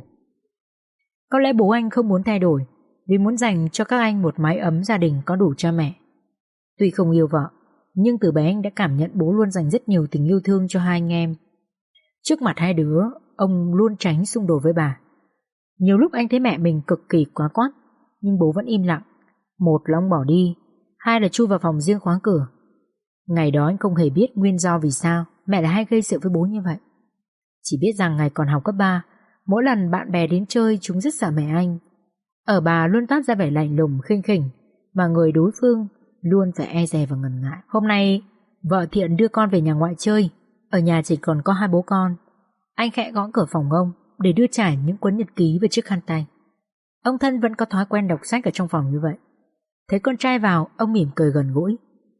Có lẽ bố anh không muốn thay đổi vì muốn dành cho các anh một mái ấm gia đình có đủ cha mẹ. Tuy không yêu vợ, nhưng từ bé anh đã cảm nhận bố luôn dành rất nhiều tình yêu thương cho hai anh em. Trước mặt hai đứa, ông luôn tránh xung đột với bà. Nhiều lúc anh thấy mẹ mình cực kỳ quá quát, nhưng bố vẫn im lặng. Một là ông bỏ đi, hai là chui vào phòng riêng khóa cửa. Ngày đó anh không hề biết nguyên do vì sao mẹ lại hay gây sự với bố như vậy. Chỉ biết rằng ngày còn học cấp 3, mỗi lần bạn bè đến chơi chúng rất sợ mẹ anh. Ở bà luôn toát ra vẻ lạnh lùng khinh khỉnh, mà người đối phương luôn phải e dè và ngần ngại. Hôm nay vợ Thiện đưa con về nhà ngoại chơi, ở nhà chỉ còn có hai bố con. Anh khẽ gõ cửa phòng ông để đưa trải những cuốn nhật ký và chiếc khăn tay. Ông Thân vẫn có thói quen đọc sách ở trong phòng như vậy. Thấy con trai vào, ông mỉm cười gần gũi.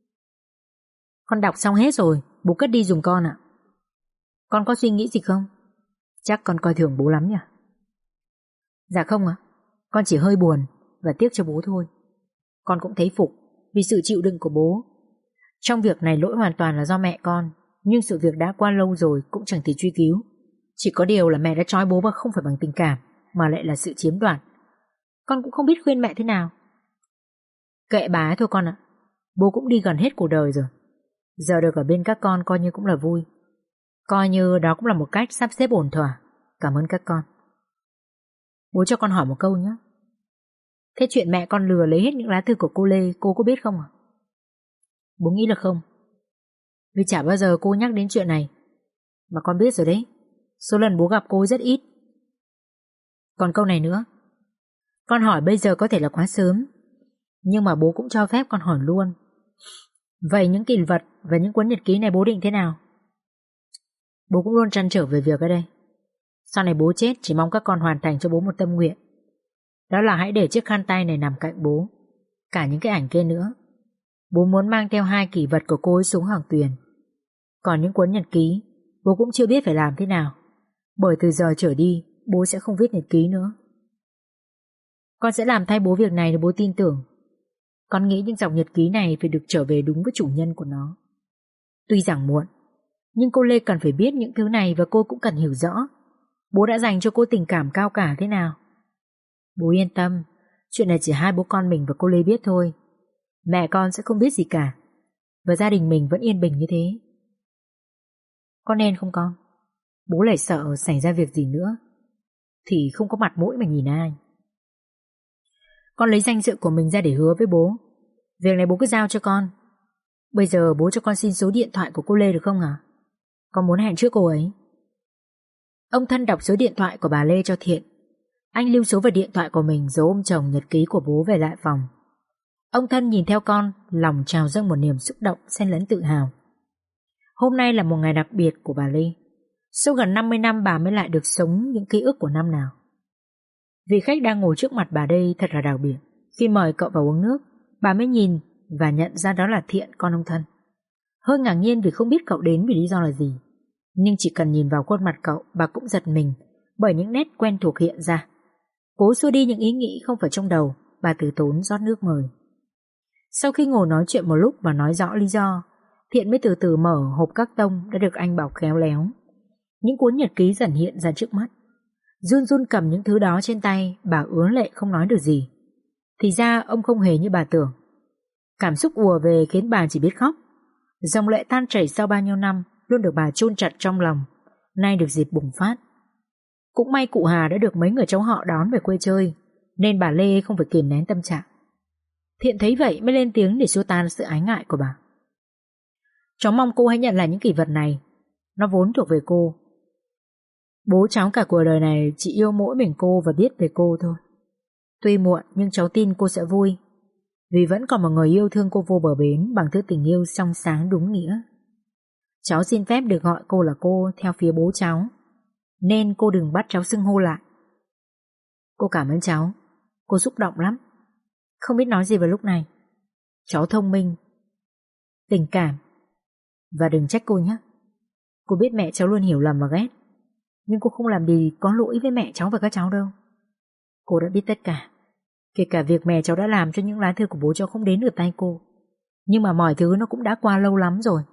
Con đọc xong hết rồi, bố cất đi giùm con ạ. Con có suy nghĩ gì không? Chắc con coi thường bố lắm nhỉ? Dạ không ạ. Con chỉ hơi buồn và tiếc cho bố thôi. Con cũng thấy phục vì sự chịu đựng của bố. Trong việc này lỗi hoàn toàn là do mẹ con, nhưng sự việc đã qua lâu rồi cũng chẳng thể truy cứu. Chỉ có điều là mẹ đã trói bố và không phải bằng tình cảm, mà lại là sự chiếm đoạt. Con cũng không biết khuyên mẹ thế nào. Kệ bà ấy thôi con ạ. Bố cũng đi gần hết cuộc đời rồi. Giờ được ở bên các con coi như cũng là vui. Coi như đó cũng là một cách sắp xếp ổn thỏa. Cảm ơn các con. Bố cho con hỏi một câu nhé. Thế chuyện mẹ con lừa lấy hết những lá thư của cô Lê, cô có biết không ạ? Bố nghĩ là không. Vì chả bao giờ cô nhắc đến chuyện này. Mà con biết rồi đấy, số lần bố gặp cô rất ít. Còn câu này nữa. Con hỏi bây giờ có thể là quá sớm, nhưng mà bố cũng cho phép con hỏi luôn. Vậy những kỷ vật và những cuốn nhật ký này bố định thế nào? Bố cũng luôn trăn trở về việc ở đây. Sau này bố chết chỉ mong các con hoàn thành cho bố một tâm nguyện. Đó là hãy để chiếc khăn tay này nằm cạnh bố. Cả những cái ảnh kia nữa. Bố muốn mang theo 2 kỷ vật của cô ấy xuống Hoàng Tuyền. Còn những cuốn nhật ký, bố cũng chưa biết phải làm thế nào. Bởi từ giờ trở đi, bố sẽ không viết nhật ký nữa. Con sẽ làm thay bố việc này để bố tin tưởng. Con nghĩ những dòng nhật ký này phải được trở về đúng với chủ nhân của nó. Tuy rằng muộn, nhưng cô Lê cần phải biết những thứ này và cô cũng cần hiểu rõ bố đã dành cho cô tình cảm cao cả thế nào. Bố yên tâm, chuyện này chỉ hai bố con mình và cô Lê biết thôi. Mẹ con sẽ không biết gì cả. Và gia đình mình vẫn yên bình như thế. Con nên không con? Bố lại sợ xảy ra việc gì nữa thì không có mặt mũi mà nhìn ai. Con lấy danh dự của mình ra để hứa với bố. Việc này bố cứ giao cho con. Bây giờ bố cho con xin số điện thoại của cô Lê được không ạ? Con muốn hẹn trước cô ấy. Ông Thân đọc số điện thoại của bà Lê cho Thiện. Anh lưu số vào điện thoại của mình rồi ôm chồng nhật ký của bố về lại phòng. Ông Thân nhìn theo con, lòng trào dâng một niềm xúc động xen lẫn tự hào. Hôm nay là một ngày đặc biệt của bà Lê. Sau gần 50 năm bà mới lại được sống những ký ức của năm nào. Vị khách đang ngồi trước mặt bà đây thật là đặc biệt. Khi mời cậu vào uống nước, bà mới nhìn và nhận ra đó là Thiện, con ông Thân. Hơi ngạc nhiên vì không biết cậu đến vì lý do là gì. Nhưng chỉ cần nhìn vào khuôn mặt cậu, bà cũng giật mình bởi những nét quen thuộc hiện ra. Cố xua đi những ý nghĩ không phải trong đầu, bà từ tốn rót nước mời. Sau khi ngồi nói chuyện một lúc và nói rõ lý do, Thiện mới từ từ mở hộp các tông đã được anh bọc khéo léo. Những cuốn nhật ký dần hiện ra trước mắt. Run run cầm những thứ đó trên tay, bà ứa lệ không nói được gì. Thì ra ông không hề như bà tưởng. Cảm xúc ùa về khiến bà chỉ biết khóc. Dòng lệ tan chảy sau bao nhiêu năm luôn được bà chôn chặt trong lòng, nay được dịp bùng phát. Cũng may cụ Hà đã được mấy người cháu họ đón về quê chơi, nên bà Lê không phải kìm nén tâm trạng. Thiện thấy vậy mới lên tiếng để xua tan sự ái ngại của bà. Cháu mong cô hãy nhận lại những kỷ vật này. Nó vốn thuộc về cô. Bố cháu cả cuộc đời này chỉ yêu mỗi mình cô và biết về cô thôi. Tuy muộn nhưng cháu tin cô sẽ vui, vì vẫn còn một người yêu thương cô vô bờ bến bằng thứ tình yêu trong sáng đúng nghĩa. Cháu xin phép được gọi cô là cô theo phía bố cháu, nên cô đừng bắt cháu xưng hô lại. Cô cảm ơn cháu. Cô xúc động lắm, không biết nói gì vào lúc này. Cháu thông minh, tình cảm. Và đừng trách cô nhé. Cô biết mẹ cháu luôn hiểu lầm và ghét, nhưng cô không làm gì có lỗi với mẹ cháu và các cháu đâu. Cô đã biết tất cả, kể cả việc mẹ cháu đã làm cho những lá thư của bố cháu không đến được tay cô. Nhưng mà mọi thứ nó cũng đã qua lâu lắm rồi.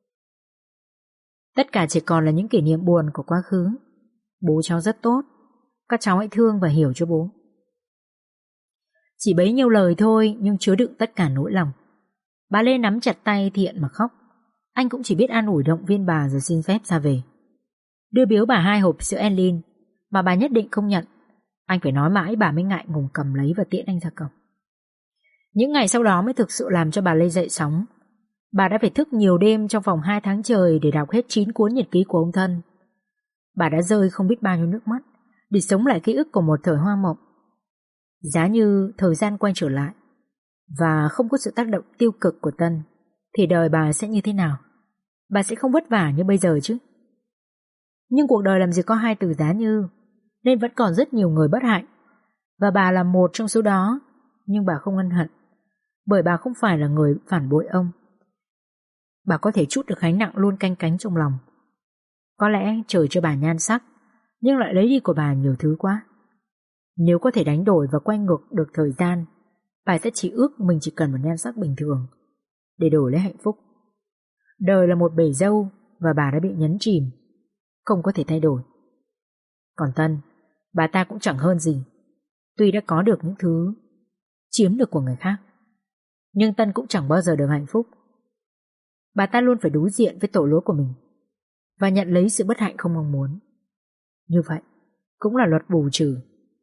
Tất cả chỉ còn là những kỷ niệm buồn của quá khứ. Bố cháu rất tốt. Các cháu hãy thương và hiểu cho bố. Chỉ bấy nhiêu lời thôi nhưng chứa đựng tất cả nỗi lòng. Bà Lê nắm chặt tay Thiện mà khóc. Anh cũng chỉ biết an ủi động viên bà rồi xin phép ra về. Đưa biếu bà 2 hộp sữa Enlin mà bà nhất định không nhận. Anh phải nói mãi bà mới ngại ngùng cầm lấy và tiễn anh ra cổng. Những ngày sau đó mới thực sự làm cho bà Lê dậy sóng. Bà đã phải thức nhiều đêm trong vòng 2 tháng trời để đọc hết 9 cuốn nhật ký của ông Thân. Bà đã rơi không biết bao nhiêu nước mắt để sống lại ký ức của một thời hoa mộng. Giá như thời gian quay trở lại và không có sự tác động tiêu cực của Tân thì đời bà sẽ như thế nào? Bà sẽ không vất vả như bây giờ chứ. Nhưng cuộc đời làm gì có 2 từ giá như, nên vẫn còn rất nhiều người bất hạnh. Và bà là một trong số đó. Nhưng bà không ân hận, bởi bà không phải là người phản bội ông. Bà có thể trút được gánh nặng luôn canh cánh trong lòng. Có lẽ trời cho bà nhan sắc, nhưng lại lấy đi của bà nhiều thứ quá. Nếu có thể đánh đổi và quay ngược được thời gian, bà sẽ chỉ ước mình chỉ cần một nhan sắc bình thường để đổi lấy hạnh phúc. Đời là một bể dâu và bà đã bị nhấn chìm, không có thể thay đổi. Còn Tân, bà ta cũng chẳng hơn gì. Tuy đã có được những thứ chiếm được của người khác, nhưng Tân cũng chẳng bao giờ được hạnh phúc. Bà ta luôn phải đối diện với tội lỗi của mình và nhận lấy sự bất hạnh không mong muốn. Như vậy cũng là luật bù trừ.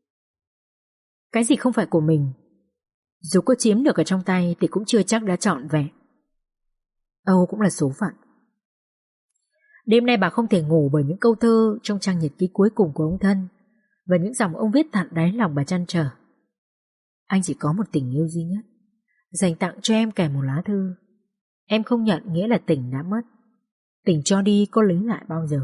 Cái gì không phải của mình, dù có chiếm được ở trong tay thì cũng chưa chắc đã trọn vẹn. Âu cũng là số phận. Đêm nay bà không thể ngủ bởi những câu thơ trong trang nhật ký cuối cùng của ông Thân và những dòng ông viết tận đáy lòng bà trăn trở. Anh chỉ có một tình yêu duy nhất, dành tặng cho em kèm một lá thư. Em không nhận nghĩa là tình đã mất. Tình cho đi có lấy lại bao giờ.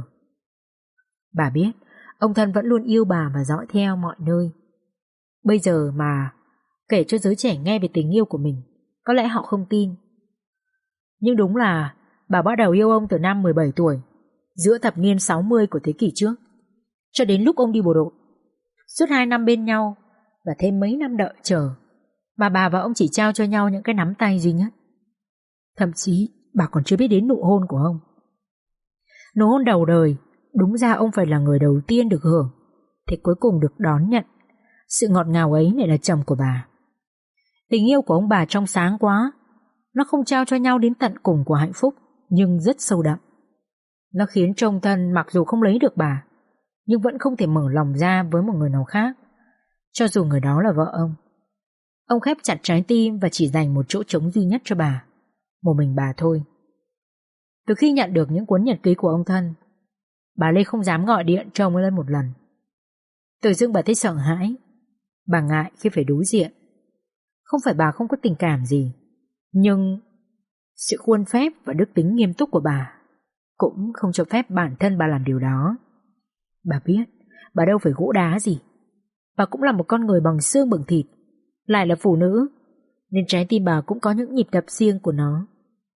Bà biết ông Thân vẫn luôn yêu bà và dõi theo mọi nơi. Bây giờ mà kể cho giới trẻ nghe về tình yêu của mình, có lẽ họ không tin. Nhưng đúng là bà bắt đầu yêu ông từ năm 17 tuổi, giữa thập niên 60 của thế kỷ trước, cho đến lúc ông đi bộ đội. Suốt 2 năm bên nhau và thêm mấy năm đợi chờ, mà bà và ông chỉ trao cho nhau những cái nắm tay duy nhất. Thậm chí bà còn chưa biết đến nụ hôn của ông. Nụ hôn đầu đời, đúng ra ông phải là người đầu tiên được hưởng, thì cuối cùng được đón nhận sự ngọt ngào ấy lại là chồng của bà. Tình yêu của ông bà trong sáng quá. Nó không trao cho nhau đến tận cùng của hạnh phúc, nhưng rất sâu đậm. Nó khiến cho ông Thân mặc dù không lấy được bà, nhưng vẫn không thể mở lòng ra với một người nào khác, cho dù người đó là vợ ông. Ông khép chặt trái tim và chỉ dành một chỗ trống duy nhất cho bà, một mình bà thôi. Từ khi nhận được những cuốn nhật ký của ông Thân, bà Lê không dám gọi điện cho ông lên một lần. Tự dưng bà thấy sợ hãi. Bà ngại khi phải đối diện. Không phải bà không có tình cảm gì, nhưng sự khuôn phép và đức tính nghiêm túc của bà cũng không cho phép bản thân bà làm điều đó. Bà biết bà đâu phải gỗ đá gì. Bà cũng là một con người bằng xương bằng thịt, lại là phụ nữ, nên trái tim bà cũng có những nhịp đập riêng của nó.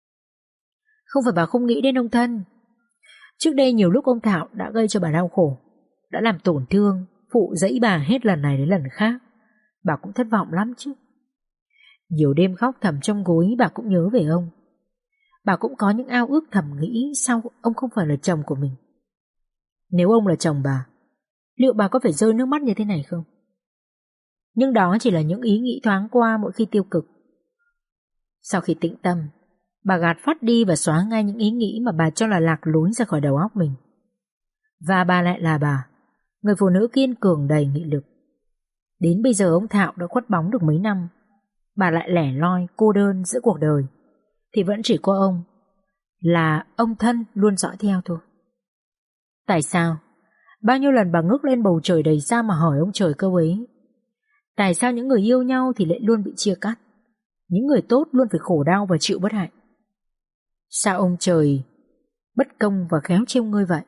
Không phải bà không nghĩ đến ông Thân. Trước đây nhiều lúc ông Thảo đã gây cho bà đau khổ, đã làm tổn thương, phụ dẫy bà hết lần này đến lần khác. Bà cũng thất vọng lắm chứ. Nhiều đêm khóc thầm trong gối bà cũng nhớ về ông. Bà cũng có những ao ước thầm nghĩ sao ông không phải là chồng của mình. Nếu ông là chồng bà, liệu bà có phải rơi nước mắt như thế này không? Nhưng đó chỉ là những ý nghĩ thoáng qua mỗi khi tiêu cực. Sau khi tĩnh tâm, bà gạt phát đi và xóa ngay những ý nghĩ mà bà cho là lạc lối ra khỏi đầu óc mình. Và bà lại là bà, người phụ nữ kiên cường đầy nghị lực. Đến bây giờ ông Thạo đã khuất bóng được mấy năm, bà lại lẻ loi cô đơn giữa cuộc đời, thì vẫn chỉ có ông, là ông Thân luôn dõi theo thôi. Tại sao? Bao nhiêu lần bà ngước lên bầu trời đầy sao mà hỏi ông trời câu ấy. Tại sao những người yêu nhau thì lại luôn bị chia cắt? Những người tốt luôn phải khổ đau và chịu bất hạnh. Sao ông trời bất công và khéo trêu ngươi vậy?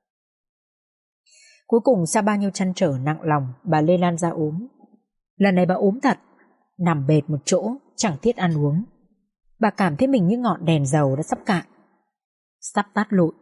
Cuối cùng sau bao nhiêu trăn trở nặng lòng, bà Lê Lan ra ốm. Lần này bà ốm thật, nằm bệt một chỗ, chẳng thiết ăn uống. Bà cảm thấy mình như ngọn đèn dầu đã sắp cạn, sắp tắt lụi.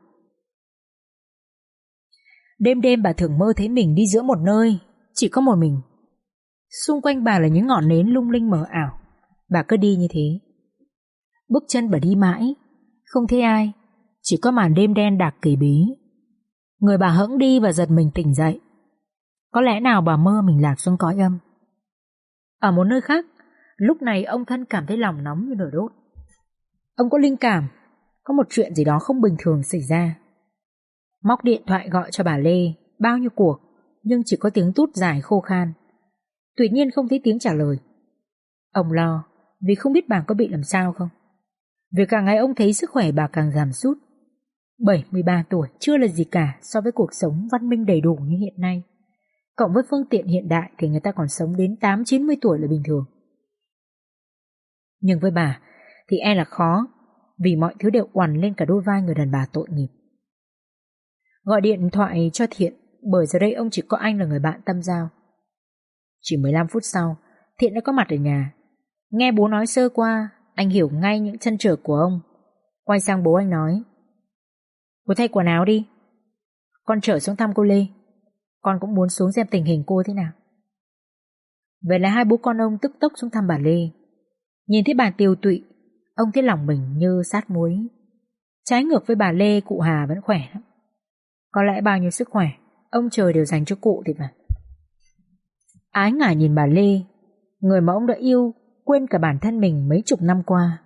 Đêm đêm bà thường mơ thấy mình đi giữa một nơi, chỉ có một mình. Xung quanh bà là những ngọn nến lung linh mờ ảo. Bà cứ đi như thế. Bước chân bà đi mãi, không thấy ai, chỉ có màn đêm đen đặc kỳ bí. Người bà hững đi và giật mình tỉnh dậy. Có lẽ nào bà mơ mình lạc xuống cõi âm. Ở một nơi khác, lúc này ông Thân cảm thấy lòng nóng như lửa đốt. Ông có linh cảm, có một chuyện gì đó không bình thường xảy ra. Móc điện thoại gọi cho bà Lê, bao nhiêu cuộc, nhưng chỉ có tiếng tút dài khô khan. Tuy nhiên không thấy tiếng trả lời. Ông lo, vì không biết bà có bị làm sao không. Vì càng ngày ông thấy sức khỏe bà càng giảm sút. 73 tuổi chưa là gì cả so với cuộc sống văn minh đầy đủ như hiện nay. Cộng với phương tiện hiện đại thì người ta còn sống đến 8-90 tuổi là bình thường. Nhưng với bà thì e là khó, vì mọi thứ đều oằn lên cả đôi vai người đàn bà tội nghiệp. Gọi điện thoại cho Thiện, bởi giờ đây ông chỉ có anh là người bạn tâm giao. Chỉ 15 phút sau, Thiện đã có mặt ở nhà. Nghe bố nói sơ qua, anh hiểu ngay những trăn trở của ông. Quay sang bố anh nói: "Cô thay quần áo đi, con trở xuống thăm cô Lê. Con cũng muốn xuống xem tình hình cô thế nào." Vậy là hai bố con ông tức tốc xuống thăm bà Lê. Nhìn thấy bà tiều tụy, ông thấy lòng mình như sát muối. Trái ngược với bà Lê, cụ Hà vẫn khỏe lắm. Có lẽ bao nhiêu sức khỏe ông trời đều dành cho cụ thì phải. Ái ngại nhìn bà Lê, người mà ông đã yêu, quên cả bản thân mình mấy chục năm qua.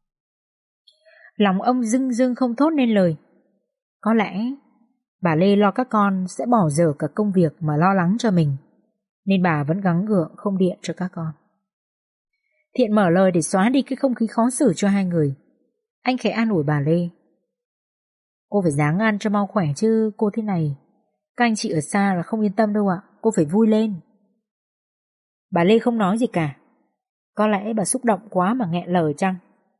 Lòng ông rưng rưng không thốt nên lời. Có lẽ bà Lê lo các con sẽ bỏ dở cả công việc mà lo lắng cho mình, nên bà vẫn gắng gượng không điện cho các con. Thiện mở lời để xóa đi cái không khí khó xử cho hai người. Anh khẽ an ủi bà Lê. Cô phải ráng ăn cho mau khỏe chứ, cô thế này các anh chị ở xa là không yên tâm đâu ạ. Cô phải vui lên. Bà Lê không nói gì cả. Có lẽ bà xúc động quá mà nghẹn lời chăng.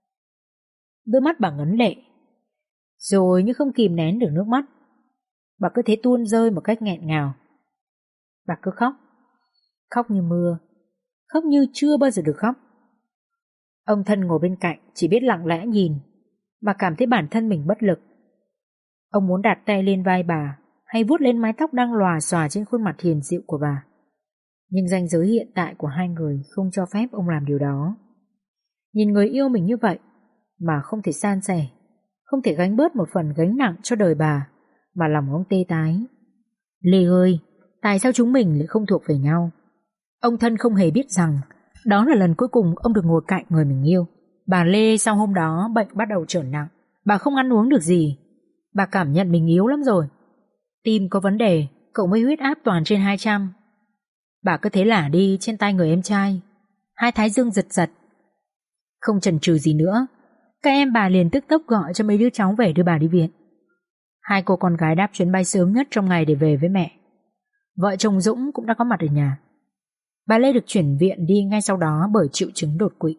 Đôi mắt bà ngấn lệ, rồi như không kìm nén được nước mắt, bà cứ thế tuôn rơi một cách nghẹn ngào. Bà cứ khóc, khóc như mưa, khóc như chưa bao giờ được khóc. Ông thân ngồi bên cạnh chỉ biết lặng lẽ nhìn, bà cảm thấy bản thân mình bất lực. Ông muốn đặt tay lên vai bà hay vuốt lên mái tóc đang lòa xòa trên khuôn mặt hiền dịu của bà, nhưng ranh giới hiện tại của hai người không cho phép ông làm điều đó. Nhìn người yêu mình như vậy mà không thể san sẻ, không thể gánh bớt một phần gánh nặng cho đời bà, mà lòng ông tê tái. Lê ơi, tại sao chúng mình lại không thuộc về nhau? Ông thân không hề biết rằng đó là lần cuối cùng ông được ngồi cạnh người mình yêu. Bà Lê sau hôm đó bệnh bắt đầu trở nặng. Bà không ăn uống được gì. Bà cảm nhận mình yếu lắm rồi. Tim có vấn đề, cộng với huyết áp toàn trên 200. Bà cứ thế lả đi trên tay người em trai, hai thái dương giật giật. Không chần chừ gì nữa, các em bà liền tức tốc gọi cho mấy đứa cháu về đưa bà đi viện. Hai cô con gái đáp chuyến bay sớm nhất trong ngày để về với mẹ. Vợ chồng Dũng cũng đã có mặt ở nhà. Bà Lê được chuyển viện đi ngay sau đó bởi triệu chứng đột quỵ.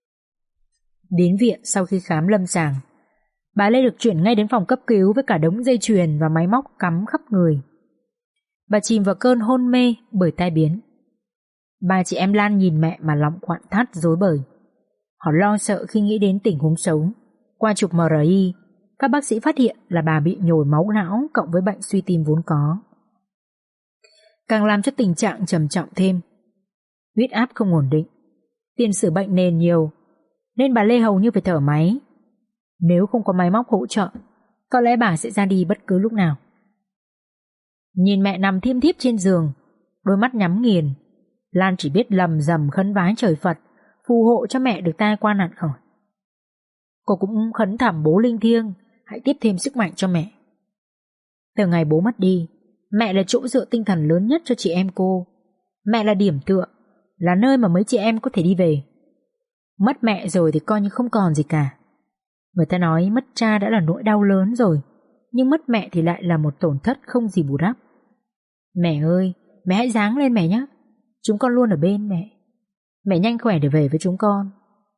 Đến viện sau khi khám lâm sàng, bà Lê được chuyển ngay đến phòng cấp cứu với cả đống dây chuyền và máy móc cắm khắp người. Bà chìm vào cơn hôn mê bởi tai biến. Ba chị em Lan nhìn mẹ mà lòng quặn thắt rối bời. Họ lo sợ khi nghĩ đến tình huống xấu. Qua chụp MRI, các bác sĩ phát hiện là bà bị nhồi máu não cộng với bệnh suy tim vốn có, càng làm cho tình trạng trầm trọng thêm. Huyết áp không ổn định, tiền sử bệnh nền nhiều, nên bà Lê hầu như phải thở máy. Nếu không có máy móc hỗ trợ, có lẽ bà sẽ ra đi bất cứ lúc nào. Nhìn mẹ nằm thiêm thiếp trên giường, đôi mắt nhắm nghiền, Lan chỉ biết lầm rầm khấn vái trời Phật phù hộ cho mẹ được tai qua nạn khỏi. Cô cũng khấn thầm bố linh thiêng hãy tiếp thêm sức mạnh cho mẹ. Từ ngày bố mất đi, mẹ là chỗ dựa tinh thần lớn nhất cho chị em cô. Mẹ là điểm tựa, là nơi mà mấy chị em có thể đi về. Mất mẹ rồi thì coi như không còn gì cả. Người ta nói mất cha đã là nỗi đau lớn rồi, nhưng mất mẹ thì lại là một tổn thất không gì bù đắp. Mẹ ơi, mẹ hãy ráng lên mẹ nhé. Chúng con luôn ở bên mẹ. Mẹ nhanh khỏe để về với chúng con.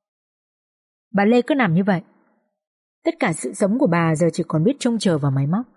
Bà Lê cứ nằm như vậy. Tất cả sự sống của bà giờ chỉ còn biết trông chờ vào máy móc.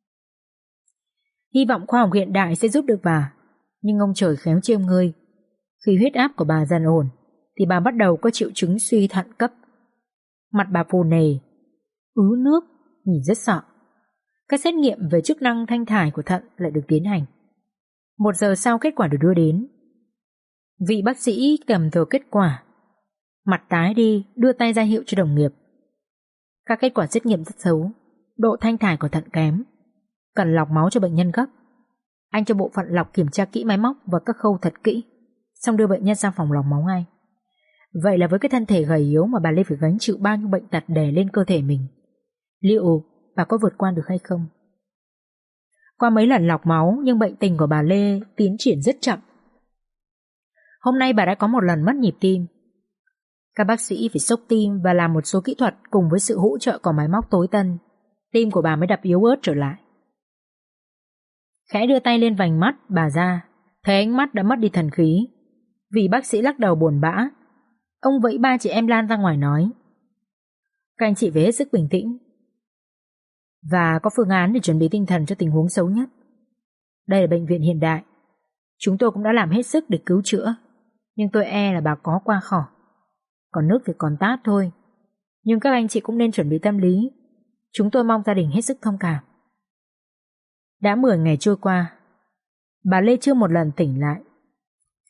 Hy vọng khoa học hiện đại sẽ giúp được bà, nhưng ông trời khéo chiêm người. Khi huyết áp của bà dần ổn thì bà bắt đầu có triệu chứng suy thận cấp. Mặt bà phù nề, ứ nước, nhìn rất sợ. Các xét nghiệm về chức năng thanh thải của thận lại được tiến hành. 1 giờ sau kết quả được đưa đến. Vị bác sĩ cầm tờ kết quả, mặt tái đi, đưa tay ra hiệu cho đồng nghiệp. Các kết quả xét nghiệm rất xấu, độ thanh thải của thận kém, cần lọc máu cho bệnh nhân gấp. Anh cho bộ phận lọc kiểm tra kỹ máy móc và các khâu thật kỹ, xong đưa bệnh nhân sang phòng lọc máu ngay. Vậy là với cái thân thể gầy yếu mà bà Lê phải gánh chịu bao nhiêu bệnh tật đè lên cơ thể mình, liệu bà có vượt qua được hay không? Qua mấy lần lọc máu nhưng bệnh tình của bà Lê tiến triển rất chậm. Hôm nay bà đã có một lần mất nhịp tim. Các bác sĩ phải xốc tim và làm một số kỹ thuật cùng với sự hỗ trợ của máy móc tối tân. Tim của bà mới đập yếu ớt trở lại. Khẽ đưa tay lên vành mắt bà ra, thấy ánh mắt đã mất đi thần khí. Vị bác sĩ lắc đầu buồn bã. Ông vẫy ba chị em Lan ra ngoài nói: các anh chị phải hết sức bình tĩnh và có phương án để chuẩn bị tinh thần cho tình huống xấu nhất. Đây là bệnh viện hiện đại, chúng tôi cũng đã làm hết sức để cứu chữa, nhưng tôi e là bà có qua khỏi. Còn nước thì còn tát thôi, nhưng các anh chị cũng nên chuẩn bị tâm lý. Chúng tôi mong gia đình hết sức thông cảm. Đã 10 ngày trôi qua, bà Lê chưa một lần tỉnh lại.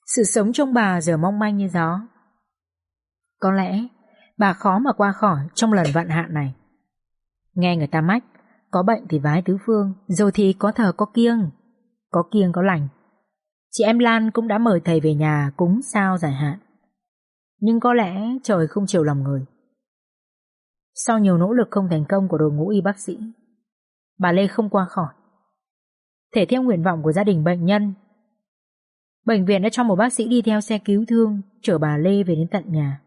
Sự sống trong bà giờ mong manh như gió. Có lẽ bà khó mà qua khỏi trong lần vận hạn này. Nghe người ta mách, có bệnh thì vái tứ phương, rồi thì có thờ có kiêng có lành. Chị em Lan cũng đã mời thầy về nhà cúng sao giải hạn. Nhưng có lẽ trời không chiều lòng người. Sau nhiều nỗ lực không thành công của đội ngũ y bác sĩ, bà Lê không qua khỏi. Thể theo nguyện vọng của gia đình bệnh nhân, bệnh viện đã cho một bác sĩ đi theo xe cứu thương chở bà Lê về đến tận nhà.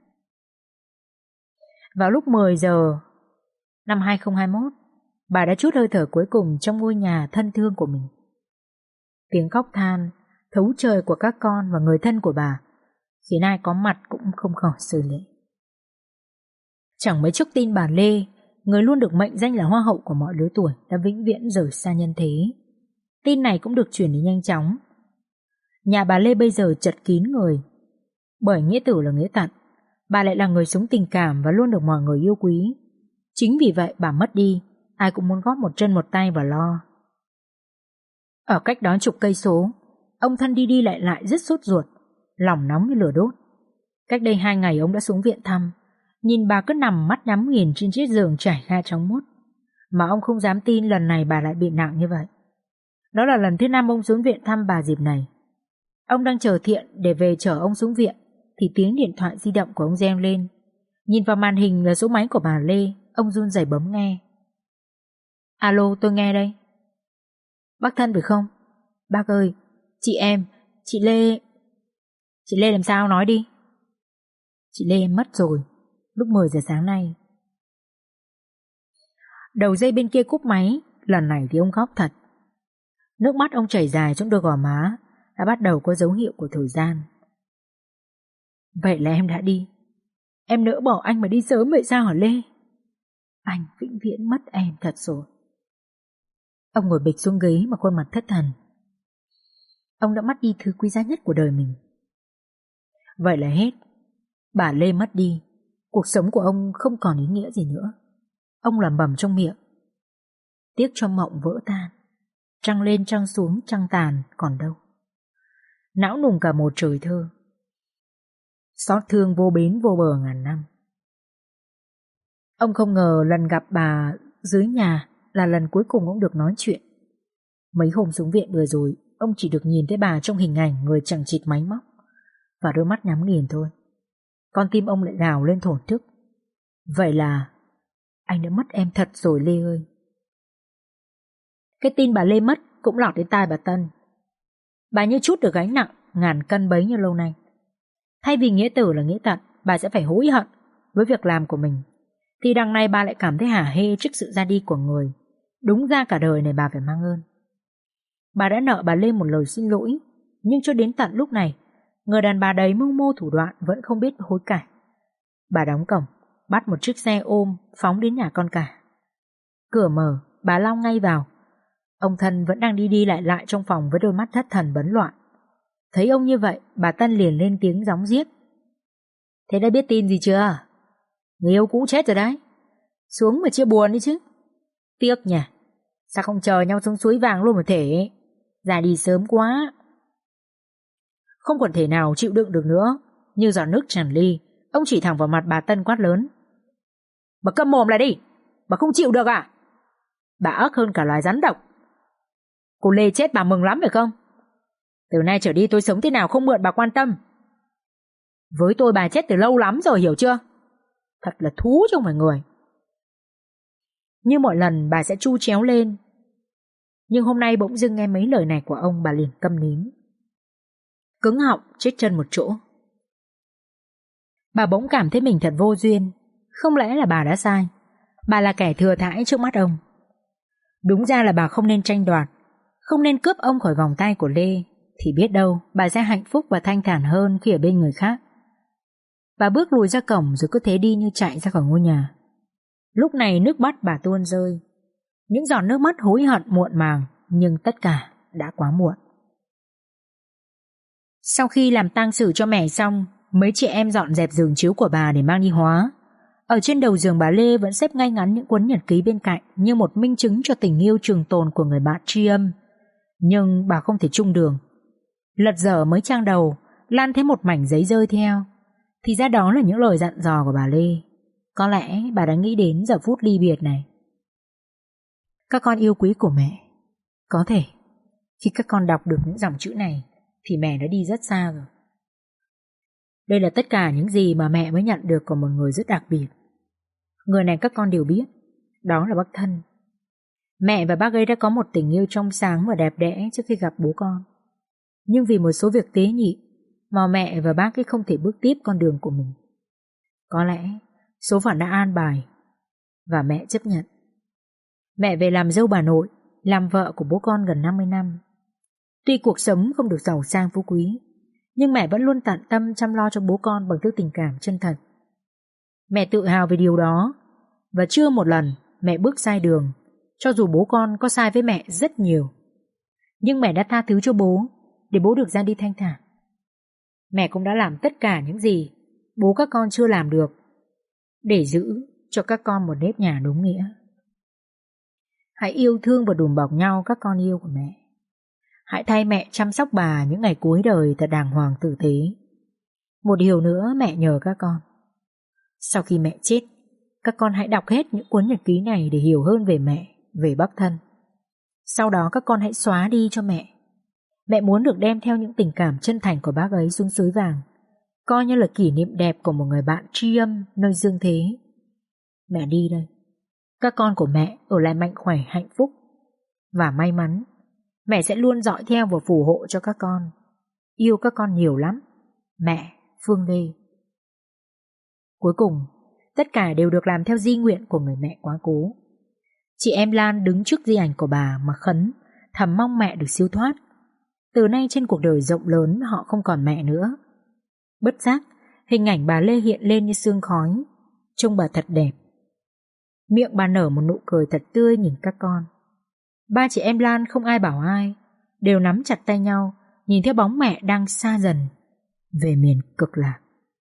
Vào lúc 10 giờ năm 2021, bà đã trút hơi thở cuối cùng trong ngôi nhà thân thương của mình. Tiếng khóc than thấu trời của các con và người thân của bà khiến ai có mặt cũng không khỏi rơi lệ. Chẳng mấy chốc tin bà Lê, người luôn được mệnh danh là hoa hậu của mọi lứa tuổi, đã vĩnh viễn rời xa nhân thế. Tin này cũng được truyền đi nhanh chóng. Nhà bà Lê bây giờ chật kín người. Bởi nghĩa tử là nghĩa tận, bà lại là người sống tình cảm và luôn được mọi người yêu quý. Chính vì vậy bà mất đi, ai cũng muốn góp một chân một tay vào lo. Ở cách đó chục cây số, ông thân đi đi lại lại rất sốt ruột, lòng nóng như lửa đốt. Cách đây 2 ngày ông đã xuống viện thăm, nhìn bà cứ nằm mắt nhắm nghiền trên chiếc giường trải ga trong mút, mà ông không dám tin lần này bà lại bị nặng như vậy. Đó là lần thứ 5 ông xuống viện thăm bà dịp này. Ông đang chờ Thiện để về chở ông xuống viện thì tiếng điện thoại di động của ông reng lên. Nhìn vào màn hình là số máy của bà Lê, ông run rẩy bấm nghe. Alo, tôi nghe đây. Bác Thân phải không? Bác ơi, chị Lê làm sao, nói đi. Chị Lê em mất rồi, lúc 10 giờ sáng nay. Đầu dây bên kia cúp máy, lần này thì ông khóc thật. Nước mắt ông chảy dài trong đôi gò má, đã bắt đầu có dấu hiệu của thời gian. Vậy là em đã đi. Em nỡ bỏ anh mà đi sớm vậy sao hả Lê? Anh vĩnh viễn mất em thật rồi. Ông ngồi bịch xuống ghế mà khuôn mặt thất thần. Ông đã mất đi thứ quý giá nhất của đời mình. Vậy là hết. Bà Lê mất đi, cuộc sống của ông không còn ý nghĩa gì nữa. Ông lẩm bẩm trong miệng. Tiếc cho mộng vỡ tan, trăng lên trăng xuống trăng tàn còn đâu. Não nùng cả một trời thơ. Xót thương vô bến vô bờ ngàn năm. Ông không ngờ lần gặp bà dưới nhà là lần cuối cùng ông được nói chuyện. Mấy hôm xuống viện vừa rồi, ông chỉ được nhìn thấy bà trong hình ảnh người chẳng chịt máy móc và đôi mắt nhắm nghiền thôi. Con tim ông lại gào lên thổn thức. Vậy là anh đã mất em thật rồi Lê ơi. Cái tin bà Lê mất cũng lọt đến tai bà Tân. Bà như chút được gánh nặng ngàn cân bấy nhiêu lâu nay. Thay vì nghĩa tử là nghĩa tận, bà sẽ phải hối hận với việc làm của mình, thì đằng này bà lại cảm thấy hả hê trước sự ra đi của người đúng ra cả đời này bà phải mang ơn. Bà đã nợ bà Lê một lời xin lỗi, nhưng cho đến tận lúc này, người đàn bà đầy mưu mô thủ đoạn vẫn không biết hối cải. Bà đóng cổng, bắt một chiếc xe ôm phóng đến nhà con cả. Cửa mở, bà lao ngay vào. Ông Thân vẫn đang đi đi lại lại trong phòng với đôi mắt thất thần bấn loạn. Thấy ông như vậy, bà Tân liền lên tiếng gióng giết. Thế đã biết tin gì chưa? Người yêu cũ chết rồi đấy. Xuống mà chia buồn đi chứ. Tiếc nhỉ, sao không chờ nhau xuống suối vàng luôn một thể. Ra đi sớm quá. Không còn thể nào chịu đựng được nữa, như giọt nước tràn ly, ông chỉ thẳng vào mặt bà Tân quát lớn. Bà câm mồm lại đi. Bà không chịu được à? Bà ác hơn cả loài rắn độc. Cô Lê chết bà mừng lắm phải không? Từ nay trở đi tôi sống thế nào không mượn bà quan tâm. Với tôi bà chết từ lâu lắm rồi, hiểu chưa? Thật là thú chứ không phải người. Như mọi lần bà sẽ chu chéo lên, nhưng hôm nay bỗng dưng nghe mấy lời này của ông, bà liền câm nín, cứng họng chết chân một chỗ. Bà bỗng cảm thấy mình thật vô duyên. Không lẽ là bà đã sai? Bà là kẻ thừa thãi trước mắt ông. Đúng ra là bà không nên tranh đoạt, không nên cướp ông khỏi vòng tay của Lê, thì biết đâu bà sẽ hạnh phúc và thanh thản hơn khi ở bên người khác. Bà bước lùi ra cổng rồi cứ thế đi như chạy ra khỏi ngôi nhà. Lúc này nước mắt bà tuôn rơi, những giọt nước mắt hối hận muộn màng, nhưng tất cả đã quá muộn. Sau khi làm tang sử cho mẹ xong, mấy chị em dọn dẹp giường chiếu của bà để mang đi hóa. Ở trên đầu giường bà Lê vẫn xếp ngay ngắn những cuốn nhật ký bên cạnh, như một minh chứng cho tình yêu trường tồn của người bạn tri âm. Nhưng bà không thể chung đường. Lật dở mấy trang đầu, Lan thấy một mảnh giấy rơi theo, thì ra đó là những lời dặn dò của bà Lê. Có lẽ bà đã nghĩ đến giờ phút ly biệt này. Các con yêu quý của mẹ. Có thể khi các con đọc được những dòng chữ này thì mẹ đã đi rất xa rồi. Đây là tất cả những gì mà mẹ mới nhận được của một người rất đặc biệt. Người này các con đều biết, đó là bác Thân. Mẹ và bác ấy đã có một tình yêu trong sáng và đẹp đẽ trước khi gặp bố con. Nhưng vì một số việc tế nhị mà mẹ và bác ấy không thể bước tiếp con đường của mình. Có lẽ số phận đã an bài và mẹ chấp nhận. Mẹ về làm dâu bà nội, làm vợ của bố con gần 50 năm. Tuy cuộc sống không được giàu sang phú quý, nhưng mẹ vẫn luôn tận tâm chăm lo cho bố con bằng thứ tình cảm chân thật. Mẹ tự hào về điều đó, và chưa một lần mẹ bước sai đường, cho dù bố con có sai với mẹ rất nhiều. Nhưng mẹ đã tha thứ cho bố, để bố được ra đi thanh thản. Mẹ cũng đã làm tất cả những gì bố các con chưa làm được, để giữ cho các con một nếp nhà đúng nghĩa. Hãy yêu thương và đùm bọc nhau các con yêu của mẹ. Hãy thay mẹ chăm sóc bà những ngày cuối đời thật đàng hoàng tử tế. Một điều nữa mẹ nhờ các con. Sau khi mẹ chết, các con hãy đọc hết những cuốn nhật ký này để hiểu hơn về mẹ, về bác Thân. Sau đó các con hãy xóa đi cho mẹ. Mẹ muốn được đem theo những tình cảm chân thành của bác ấy xuống suối vàng, coi như là kỷ niệm đẹp của một người bạn tri âm nơi dương thế. Mẹ đi đây. Các con của mẹ ở lại mạnh khỏe, hạnh phúc và may mắn. Mẹ sẽ luôn dõi theo và phù hộ cho các con. Yêu các con nhiều lắm. Mẹ, Phương Lê. Cuối cùng, tất cả đều được làm theo di nguyện của người mẹ quá cố. Chị em Lan đứng trước di ảnh của bà mà khấn, thầm mong mẹ được siêu thoát. Từ nay trên cuộc đời rộng lớn họ không còn mẹ nữa. Bất giác, hình ảnh bà Lê hiện lên như sương khói. Trông bà thật đẹp. Miệng bà nở một nụ cười thật tươi nhìn các con. Ba chị em Lan không ai bảo ai, đều nắm chặt tay nhau, nhìn theo bóng mẹ đang xa dần về miền cực lạc.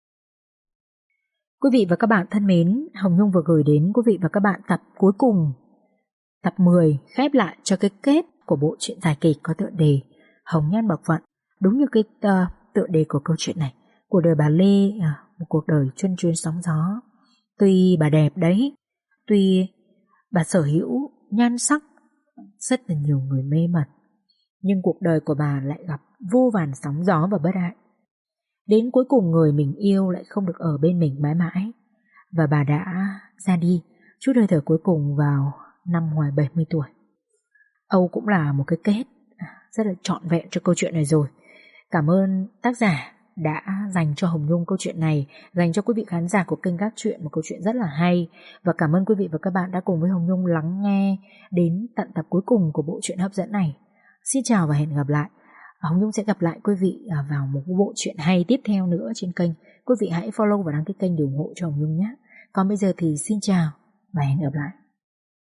Quý vị và các bạn thân mến, Hồng Nhung vừa gửi đến quý vị và các bạn tập cuối cùng, tập 10 khép lại cho cái kết của bộ truyện dài kịch có tựa đề Hồng Nhan Bạc Phận. Đúng như cái tựa đề của câu chuyện này, cuộc đời bà Lê, một cuộc đời chuyên chuyên sóng gió. Tuy bà đẹp đấy, tuy bà sở hữu nhan sắc rất là nhiều người mê mẩn, nhưng cuộc đời của bà lại gặp vô vàn sóng gió và bất hạnh. Đến cuối cùng người mình yêu lại không được ở bên mình mãi mãi, và bà đã ra đi chút hơi thở cuối cùng vào năm ngoài 70 tuổi. Âu cũng là một cái kết rất là trọn vẹn cho câu chuyện này rồi. Cảm ơn tác giả đã dành cho Hồng Nhung câu chuyện này, dành cho quý vị khán giả của kênh Gác Chuyện một câu chuyện rất là hay. Và cảm ơn quý vị và các bạn đã cùng với Hồng Nhung lắng nghe đến tận tập cuối cùng của bộ truyện hấp dẫn này. Xin chào và hẹn gặp lại. Hồng Nhung sẽ gặp lại quý vị vào một bộ truyện hay tiếp theo nữa trên kênh. Quý vị hãy follow và đăng ký kênh để ủng hộ cho Hồng Nhung nhé. Còn bây giờ thì xin chào và hẹn gặp lại.